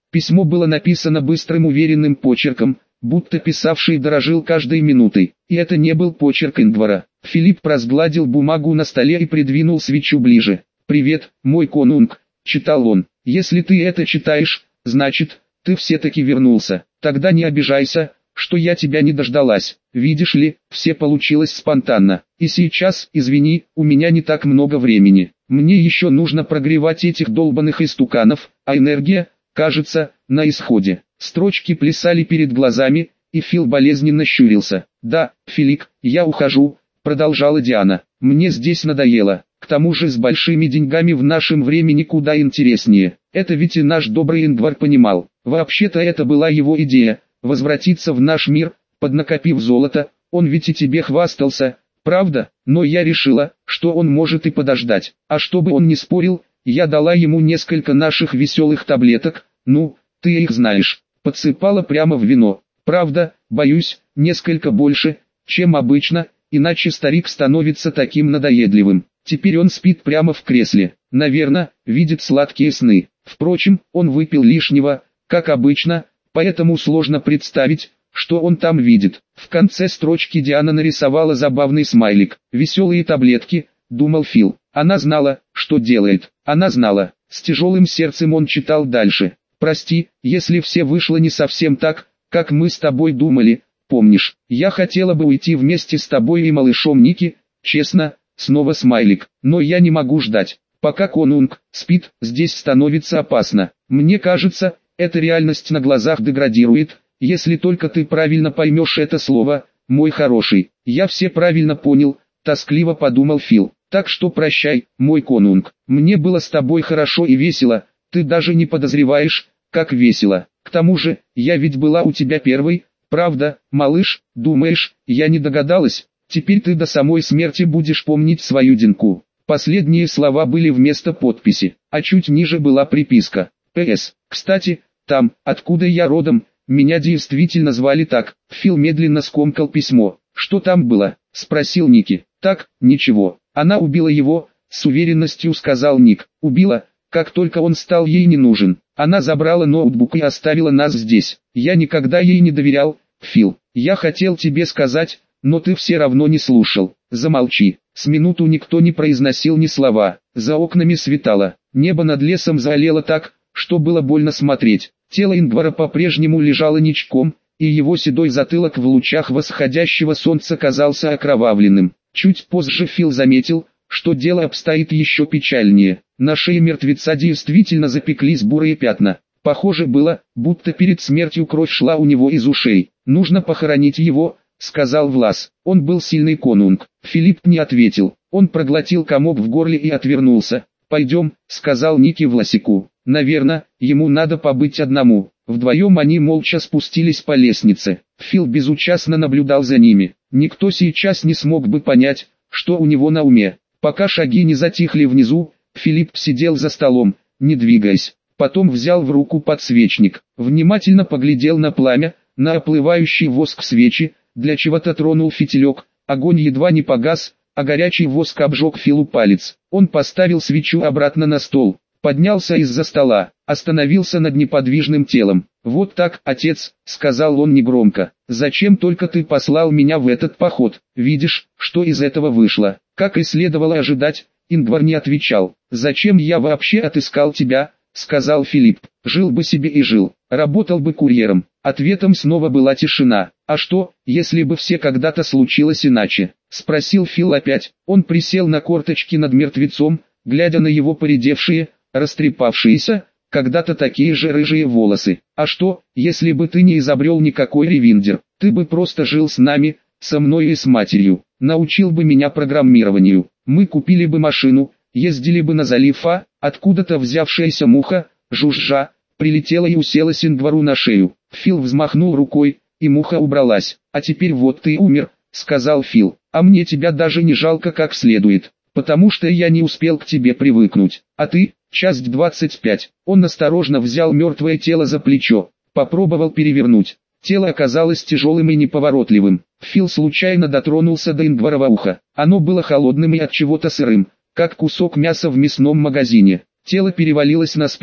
Письмо было написано быстрым уверенным почерком, будто писавший дорожил каждой минутой. И это не был почерк Ингвара. Филипп разгладил бумагу на столе и придвинул свечу ближе. «Привет, мой конунг», — читал он. «Если ты это читаешь, значит, ты все-таки вернулся. Тогда не обижайся, что я тебя не дождалась. Видишь ли, все получилось спонтанно. И сейчас, извини, у меня не так много времени. Мне еще нужно прогревать этих долбаных истуканов, а энергия, кажется, на исходе». Строчки плясали перед глазами, и Фил болезненно щурился. «Да, Филик, я ухожу», — продолжала Диана. «Мне здесь надоело. К тому же с большими деньгами в нашем времени куда интереснее. Это ведь и наш добрый Ингвар понимал. Вообще-то это была его идея, возвратиться в наш мир, поднакопив золото, он ведь и тебе хвастался, правда? Но я решила, что он может и подождать. А чтобы он не спорил, я дала ему несколько наших веселых таблеток, ну, ты их знаешь, подсыпала прямо в вино. Правда, боюсь, несколько больше, чем обычно, иначе старик становится таким надоедливым. Теперь он спит прямо в кресле, наверное, видит сладкие сны. Впрочем, он выпил лишнего, как обычно, поэтому сложно представить, что он там видит. В конце строчки Диана нарисовала забавный смайлик. «Веселые таблетки», — думал Фил. Она знала, что делает. Она знала. С тяжелым сердцем он читал дальше. «Прости, если все вышло не совсем так, как мы с тобой думали. Помнишь, я хотела бы уйти вместе с тобой и малышом Ники, честно». Снова смайлик. «Но я не могу ждать. Пока конунг спит, здесь становится опасно. Мне кажется, эта реальность на глазах деградирует, если только ты правильно поймешь это слово, мой хороший». «Я все правильно понял», — тоскливо подумал Фил. «Так что прощай, мой конунг. Мне было с тобой хорошо и весело, ты даже не подозреваешь, как весело. К тому же, я ведь была у тебя первой, правда, малыш, думаешь, я не догадалась? Теперь ты до самой смерти будешь помнить свою Динку». Последние слова были вместо подписи, а чуть ниже была приписка. «П.С. Кстати, там, откуда я родом, меня действительно звали так». Фил медленно скомкал письмо. «Что там было?» — спросил Ники. «Так, ничего. Она убила его», — с уверенностью сказал Ник. «Убила, как только он стал ей не нужен. Она забрала ноутбук и оставила нас здесь. Я никогда ей не доверял, Фил. Я хотел тебе сказать, но ты все равно не слушал. Замолчи». С минуту никто не произносил ни слова. За окнами светало. Небо над лесом заолело так, что было больно смотреть. Тело Ингвара по-прежнему лежало ничком, и его седой затылок в лучах восходящего солнца казался окровавленным. Чуть позже Фил заметил, что дело обстоит еще печальнее. На шее мертвеца действительно запеклись бурые пятна. Похоже было, будто перед смертью кровь шла у него из ушей. «Нужно похоронить его», — сказал Влас. Он был сильный конунг. Филипп не ответил. Он проглотил комок в горле и отвернулся. «Пойдем», — сказал Ники Власику. «Наверное, ему надо побыть одному». Вдвоем они молча спустились по лестнице. Фил безучастно наблюдал за ними. Никто сейчас не смог бы понять, что у него на уме. Пока шаги не затихли внизу, Филипп сидел за столом, не двигаясь. Потом взял в руку подсвечник, внимательно поглядел на пламя, на оплывающий воск свечи, для чего-то тронул фитилек, огонь едва не погас, а горячий воск обжег Филу палец. Он поставил свечу обратно на стол, поднялся из-за стола, остановился над неподвижным телом. «Вот так, отец», — сказал он негромко, — «зачем только ты послал меня в этот поход? Видишь, что из этого вышло?» Как и следовало ожидать, Ингвар не отвечал. «Зачем я вообще отыскал тебя?» — сказал Филипп. «Жил бы себе и жил, работал бы курьером». Ответом снова была тишина. «А что, если бы все когда-то случилось иначе?» — спросил Фил опять. Он присел на корточки над мертвецом, глядя на его поредевшие, растрепавшиеся, когда-то такие же рыжие волосы. «А что, если бы ты не изобрел никакой ревиндер? Ты бы просто жил с нами, со мной и с матерью, научил бы меня программированию. Мы купили бы машину, ездили бы на залив, а откуда-то взявшаяся муха, жужжа, прилетела и уселась Ингвару на шею». Фил взмахнул рукой, и муха убралась. «А теперь вот ты умер», — сказал Фил, — «а мне тебя даже не жалко как следует, потому что я не успел к тебе привыкнуть. А ты, часть 25. Он осторожно взял мертвое тело за плечо, попробовал перевернуть. Тело оказалось тяжелым и неповоротливым. Фил случайно дотронулся до Ингварова уха. Оно было холодным и от чего-то сырым, как кусок мяса в мясном магазине. Тело перевалилось на спину,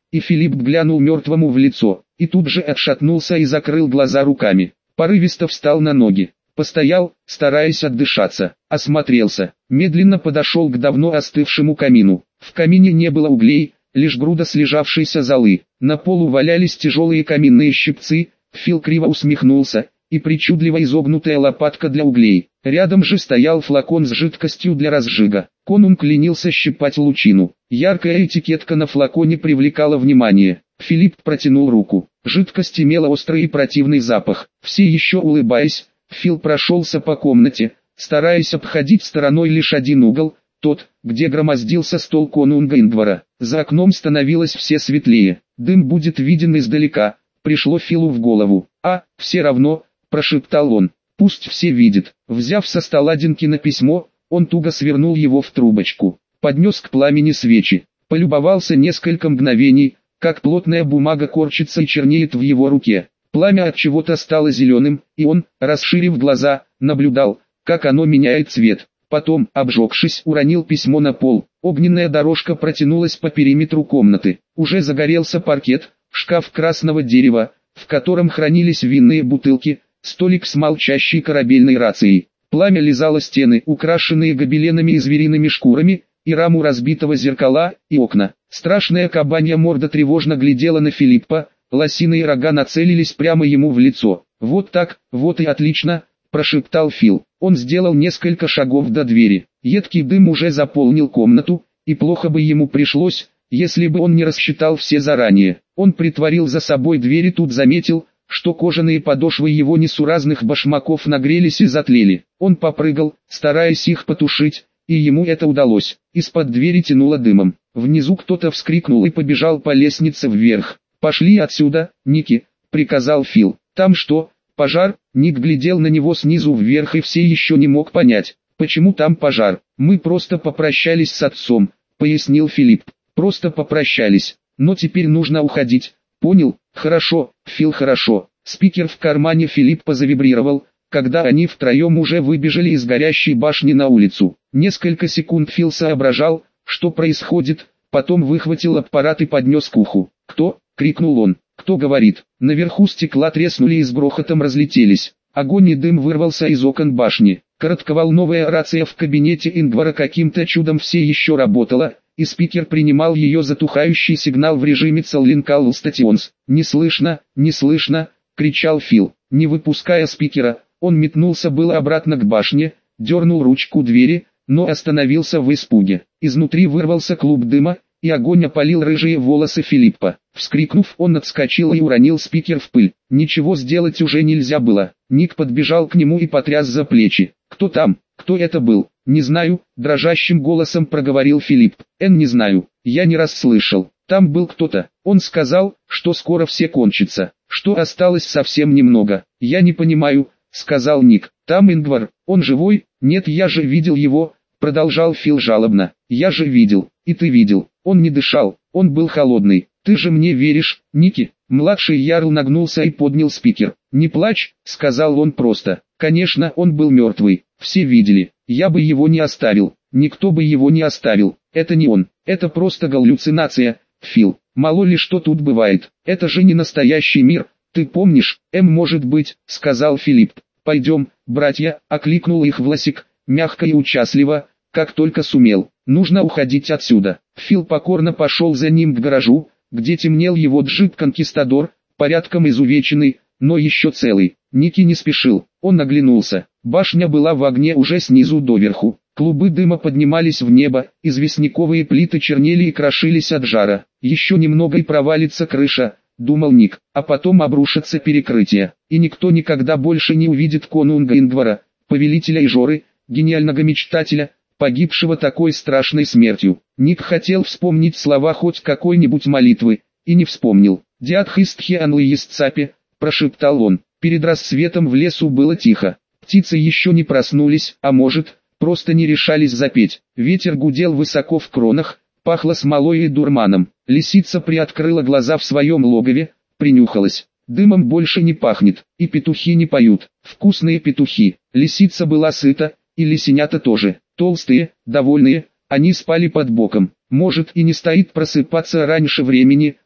и Филипп глянул мертвому в лицо, и тут же отшатнулся и закрыл глаза руками. Порывисто встал на ноги, постоял, стараясь отдышаться, осмотрелся, медленно подошел к давно остывшему камину. В камине не было углей, лишь груда слежавшейся золы. На полу валялись тяжелые каминные щипцы. Фил криво усмехнулся, и причудливо изогнутая лопатка для углей. Рядом же стоял флакон с жидкостью для разжига. Конунг ленился щипать лучину. Яркая этикетка на флаконе привлекала внимание. Филипп протянул руку. Жидкость имела острый и противный запах. Все еще улыбаясь, Фил прошелся по комнате, стараясь обходить стороной лишь один угол, тот, где громоздился стол конунга Ингвара. За окном становилось все светлее. Дым будет виден издалека, пришло Филу в голову. Все равно, прошептал он, пусть все видят. Взяв со стола Динкино письмо, он туго свернул его в трубочку, поднес к пламени свечи, полюбовался несколько мгновений, как плотная бумага корчится и чернеет в его руке. Пламя от чего-то стало зеленым, и он, расширив глаза, наблюдал, как оно меняет цвет. Потом, обжегшись, уронил письмо на пол. Огненная дорожка протянулась по периметру комнаты. Уже загорелся паркет, шкаф красного дерева, в котором хранились винные бутылки, столик с молчащей корабельной рацией. Пламя лизало стены, украшенные гобеленами и звериными шкурами, и раму разбитого зеркала, и окна. Страшная кабанья морда тревожно глядела на Филиппа, лосиные рога нацелились прямо ему в лицо. «Вот так, вот и отлично», – прошептал Фил. Он сделал несколько шагов до двери. Едкий дым уже заполнил комнату, и плохо бы ему пришлось, если бы он не рассчитал все заранее. Он притворил за собой дверь и тут заметил, что кожаные подошвы его несуразных башмаков нагрелись и затлели. Он попрыгал, стараясь их потушить, и ему это удалось. Из-под двери тянуло дымом. Внизу кто-то вскрикнул и побежал по лестнице вверх. «Пошли отсюда, Ники», — приказал Фил. «Там что, пожар?» Ник глядел на него снизу вверх и все еще не мог понять, почему там пожар. «Мы просто попрощались с отцом», — пояснил Филипп. «Просто попрощались, но теперь нужно уходить. Понял? Хорошо, Фил, хорошо». Спикер в кармане Филиппа завибрировал, когда они втроем уже выбежали из горящей башни на улицу. Несколько секунд Фил соображал, что происходит, потом выхватил аппарат и поднес к уху. «Кто?» — крикнул он. «Кто говорит?» Наверху стекла треснули и с грохотом разлетелись. Огонь и дым вырвался из окон башни. Коротковолновая рация в кабинете Ингвара каким-то чудом все еще работала, и спикер принимал ее затухающий сигнал в режиме Calling All Stations. «Не слышно, не слышно!» — кричал Фил. Не выпуская спикера, он метнулся было обратно к башне, дернул ручку двери, но остановился в испуге. Изнутри вырвался клуб дыма, и огонь опалил рыжие волосы Филиппа. Вскрикнув, он отскочил и уронил спикер в пыль. Ничего сделать уже нельзя было. Ник подбежал к нему и потряс за плечи. «Кто там? Кто это был?» «Не знаю», — дрожащим голосом проговорил Филипп. «Не знаю, я не расслышал. Там был кто-то. Он сказал, что скоро все кончится, что осталось совсем немного». «Я не понимаю», — сказал Ник. «Там Ингвар, он живой?» «Нет, я же видел его», — продолжал Фил жалобно. «Я же видел, и ты видел. Он не дышал, он был холодный. Ты же мне веришь, Ники?» Младший ярл нагнулся и поднял спикер. «Не плачь», — сказал он просто. «Конечно, он был мертвый. Все видели. Я бы его не оставил. Никто бы его не оставил. Это не он. Это просто галлюцинация, Фил. Мало ли что тут бывает. Это же не настоящий мир. Ты помнишь?» «Может быть», — сказал Филипп. «Пойдем, братья», — окликнул их Власик, мягко и участливо, как только сумел. «Нужно уходить отсюда». Фил покорно пошел за ним к гаражу, где темнел его джип-конкистадор, порядком изувеченный, но еще целый. Ники не спешил, он оглянулся. Башня была в огне уже снизу доверху. Клубы дыма поднимались в небо, известняковые плиты чернели и крошились от жара. «Еще немного и провалится крыша», — думал Ник, — «а потом обрушится перекрытие, и никто никогда больше не увидит конунга Ингвара, повелителя Ижоры, гениального мечтателя, погибшего такой страшной смертью». Ник хотел вспомнить слова хоть какой-нибудь молитвы, и не вспомнил. «Диадхистхи анлыесцапе», — прошептал он. Перед рассветом в лесу было тихо. Птицы еще не проснулись, а может, просто не решались запеть. Ветер гудел высоко в кронах, пахло смолой и дурманом. Лисица приоткрыла глаза в своем логове, принюхалась. Дымом больше не пахнет, и петухи не поют. Вкусные петухи. Лисица была сыта, и лисенята тоже. Толстые, довольные, они спали под боком. «Может и не стоит просыпаться раньше времени»,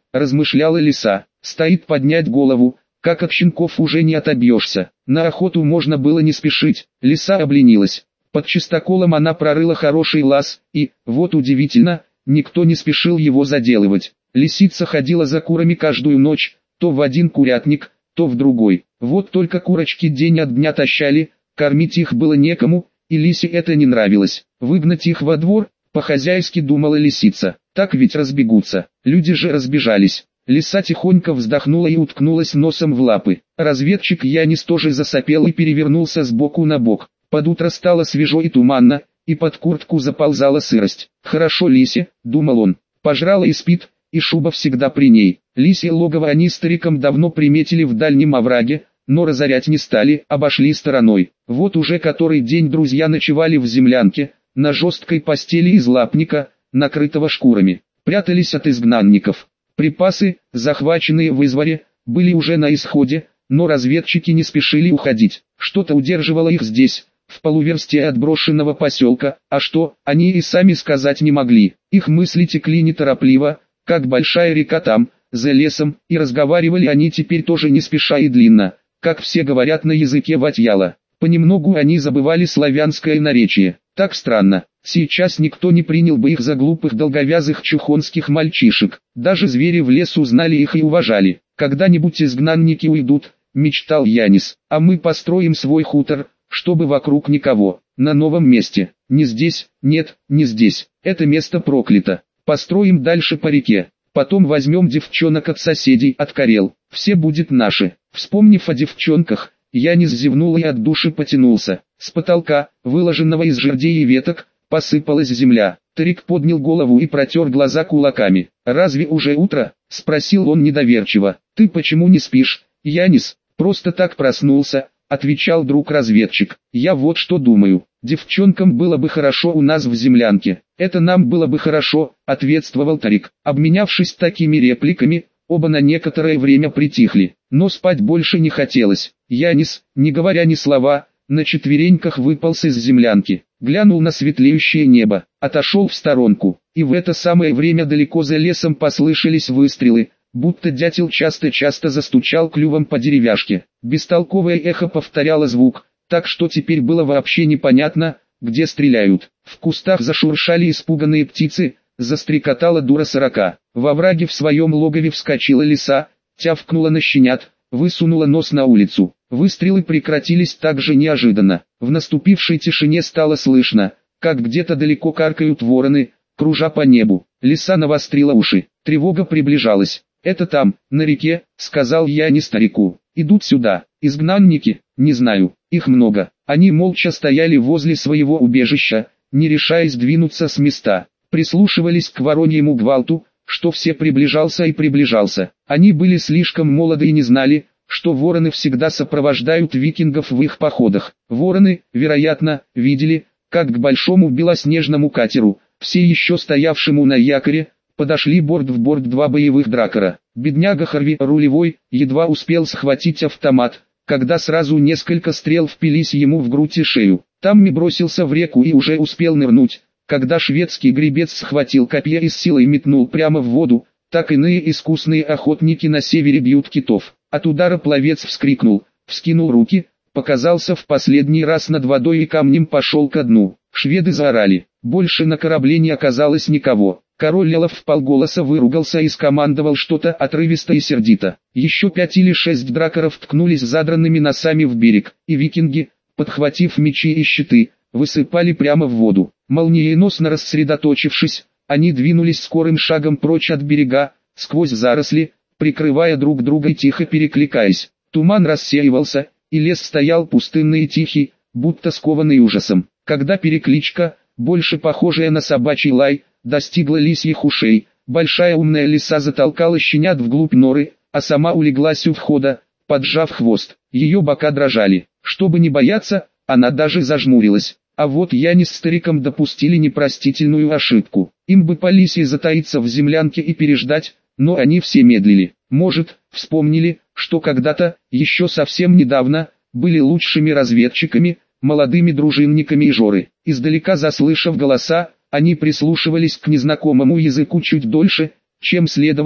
размышляла лиса. Стоит поднять голову, как от щенков уже не отобьешься. На охоту можно было не спешить, лиса обленилась. Под чистоколом она прорыла хороший лаз, и, вот удивительно, никто не спешил его заделывать. Лисица ходила за курами каждую ночь, то в один курятник, то в другой. Вот только курочки день от дня тащали, кормить их было некому, и лисе это не нравилось. Выгнать их во двор, по-хозяйски думала лисица, так ведь разбегутся. Люди же разбежались. Лиса тихонько вздохнула и уткнулась носом в лапы. Разведчик Янис тоже засопел и перевернулся с боку на бок. Под утро стало свежо и туманно, и под куртку заползала сырость. «Хорошо лисе», — думал он, — пожрала и спит, и шуба всегда при ней. Лисье логово они стариком давно приметили в дальнем овраге, но разорять не стали, обошли стороной. Вот уже который день друзья ночевали в землянке, на жесткой постели из лапника, накрытого шкурами. Прятались от изгнанников. Припасы, захваченные в изворе, были уже на исходе, но разведчики не спешили уходить. Что-то удерживало их здесь, в полуверсте от брошенного поселка, а что, они и сами сказать не могли. Их мысли текли неторопливо, как большая река там, за лесом, и разговаривали они теперь тоже не спеша и длинно, как все говорят на языке ватьяла. Понемногу они забывали славянское наречие. Так странно, сейчас никто не принял бы их за глупых долговязых чухонских мальчишек. Даже звери в лесу знали их и уважали. Когда-нибудь изгнанники уйдут, мечтал Янис, а мы построим свой хутор, чтобы вокруг никого, на новом месте. Не здесь, нет, не здесь, это место проклято. Построим дальше по реке, потом возьмем девчонок от соседей, от Карел, все будет наши. Вспомнив о девчонках, Янис зевнул и от души потянулся. С потолка, выложенного из жердей и веток, посыпалась земля. Тарик поднял голову и протер глаза кулаками. «Разве уже утро?» — спросил он недоверчиво. «Ты почему не спишь, Янис?» «Просто так проснулся», — отвечал друг-разведчик. «Я вот что думаю. Девчонкам было бы хорошо у нас в землянке». «Это нам было бы хорошо», — ответствовал Тарик. Обменявшись такими репликами, оба на некоторое время притихли, но спать больше не хотелось. Янис, не говоря ни слова, на четвереньках выполз из землянки, глянул на светлеющее небо, отошел в сторонку, и в это самое время далеко за лесом послышались выстрелы, будто дятел часто-часто застучал клювом по деревяшке. Бестолковое эхо повторяло звук, так что теперь было вообще непонятно, где стреляют. В кустах зашуршали испуганные птицы, застрекотала дура сорока. Во враге в своем логове вскочила лиса, тявкнула на щенят, высунула нос на улицу. Выстрелы прекратились так же неожиданно. В наступившей тишине стало слышно, как где-то далеко каркают вороны, кружа по небу. Лиса навострила уши. Тревога приближалась. «Это там, на реке», — сказал я не старику. «Идут сюда. Изгнанники? Не знаю. Их много». Они молча стояли возле своего убежища, не решаясь двинуться с места. Прислушивались к вороньему гвалту, что все приближался и приближался. Они были слишком молоды и не знали, что вороны всегда сопровождают викингов в их походах. Вороны, вероятно, видели, как к большому белоснежному катеру, все еще стоявшему на якоре, подошли борт в борт два боевых дракара. Бедняга Харви, рулевой, едва успел схватить автомат, когда сразу несколько стрел впились ему в грудь и шею. Тамми бросился в реку и уже успел нырнуть, когда шведский гребец схватил копье и с силой метнул прямо в воду. Так иные искусные охотники на севере бьют китов. От удара пловец вскрикнул, вскинул руки, показался в последний раз над водой и камнем пошел ко дну. Шведы заорали. Больше на корабле не оказалось никого. Король Лелов вполголоса выругался и скомандовал что-то отрывисто и сердито. Еще 5 или 6 дракаров ткнулись задранными носами в берег, и викинги, подхватив мечи и щиты, высыпали прямо в воду. Молниеносно рассредоточившись, они двинулись скорым шагом прочь от берега, сквозь заросли, прикрывая друг друга и тихо перекликаясь. Туман рассеивался, и лес стоял пустынный и тихий, будто скованный ужасом. Когда перекличка, больше похожая на собачий лай, достигла лисьих ушей, большая умная лиса затолкала щенят вглубь норы, а сама улеглась у входа, поджав хвост. Ее бока дрожали. Чтобы не бояться, она даже зажмурилась. А вот Янис с стариком допустили непростительную ошибку. Им бы по лисье затаиться в землянке и переждать, но они все медлили. Может, вспомнили, что когда-то, еще совсем недавно, были лучшими разведчиками, молодыми дружинниками и жоры. Издалека заслышав голоса, они прислушивались к незнакомому языку чуть дольше, чем следовало,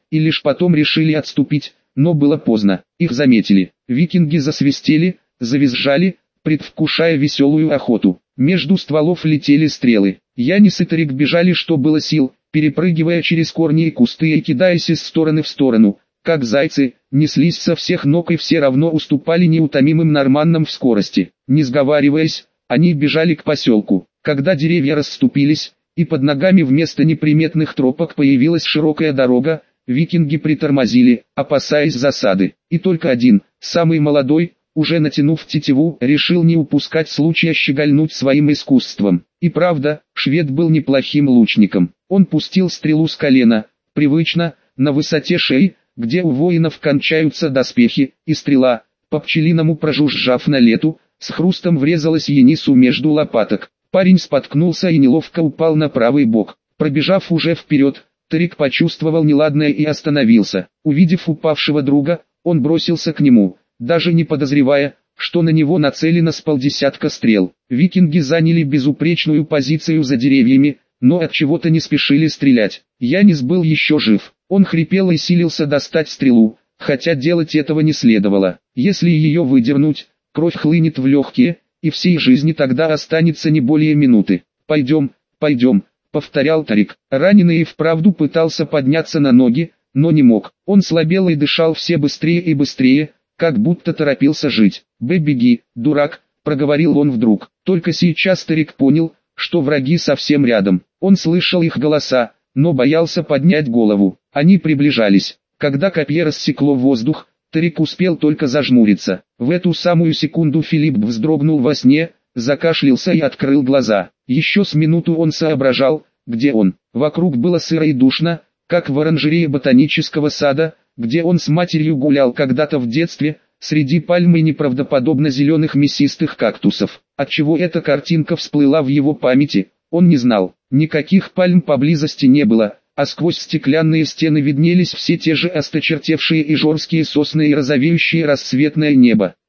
и лишь потом решили отступить, но было поздно, их заметили. Викинги засвистели, завизжали, предвкушая веселую охоту. Между стволов летели стрелы. Янис и Тарик бежали что было сил, перепрыгивая через корни и кусты и кидаясь из стороны в сторону, как зайцы, неслись со всех ног и все равно уступали неутомимым норманнам в скорости. Не сговариваясь, они бежали к поселку. Когда деревья расступились, и под ногами вместо неприметных тропок появилась широкая дорога, викинги притормозили, опасаясь засады. И только один, самый молодой, уже натянув тетиву, решил не упускать случая щегольнуть своим искусством. И правда, швед был неплохим лучником. Он пустил стрелу с колена, привычно, на высоте шеи, где у воинов кончаются доспехи, и стрела, по-пчелиному прожужжав на лету, с хрустом врезалась Янису между лопаток. Парень споткнулся и неловко упал на правый бок. Пробежав уже вперед, Тарик почувствовал неладное и остановился. Увидев упавшего друга, он бросился к нему, даже не подозревая, что на него нацелено с полдесятка стрел. Викинги заняли безупречную позицию за деревьями, но от чего-то не спешили стрелять. Янис был еще жив. Он хрипел и силился достать стрелу, хотя делать этого не следовало. Если ее выдернуть, кровь хлынет в легкие, и всей жизни тогда останется не более минуты. «Пойдем, пойдем», — повторял Тарик. Раненый и вправду пытался подняться на ноги, но не мог. Он слабел и дышал все быстрее и быстрее, как будто торопился жить. «Беги, дурак», — проговорил он вдруг. Только сейчас Тарик понял, что враги совсем рядом. Он слышал их голоса, но боялся поднять голову. Они приближались. Когда копье рассекло воздух, Тарик успел только зажмуриться. В эту самую секунду Филипп вздрогнул во сне, закашлялся и открыл глаза. Еще с минуту он соображал, где он. Вокруг было сыро и душно, как в оранжерее ботанического сада, где он с матерью гулял когда-то в детстве, среди пальм и неправдоподобно зеленых мясистых кактусов. Отчего эта картинка всплыла в его памяти, он не знал. Никаких пальм поблизости не было, а сквозь стеклянные стены виднелись все те же осточертевшие и жорские сосны и розовеющее рассветное небо.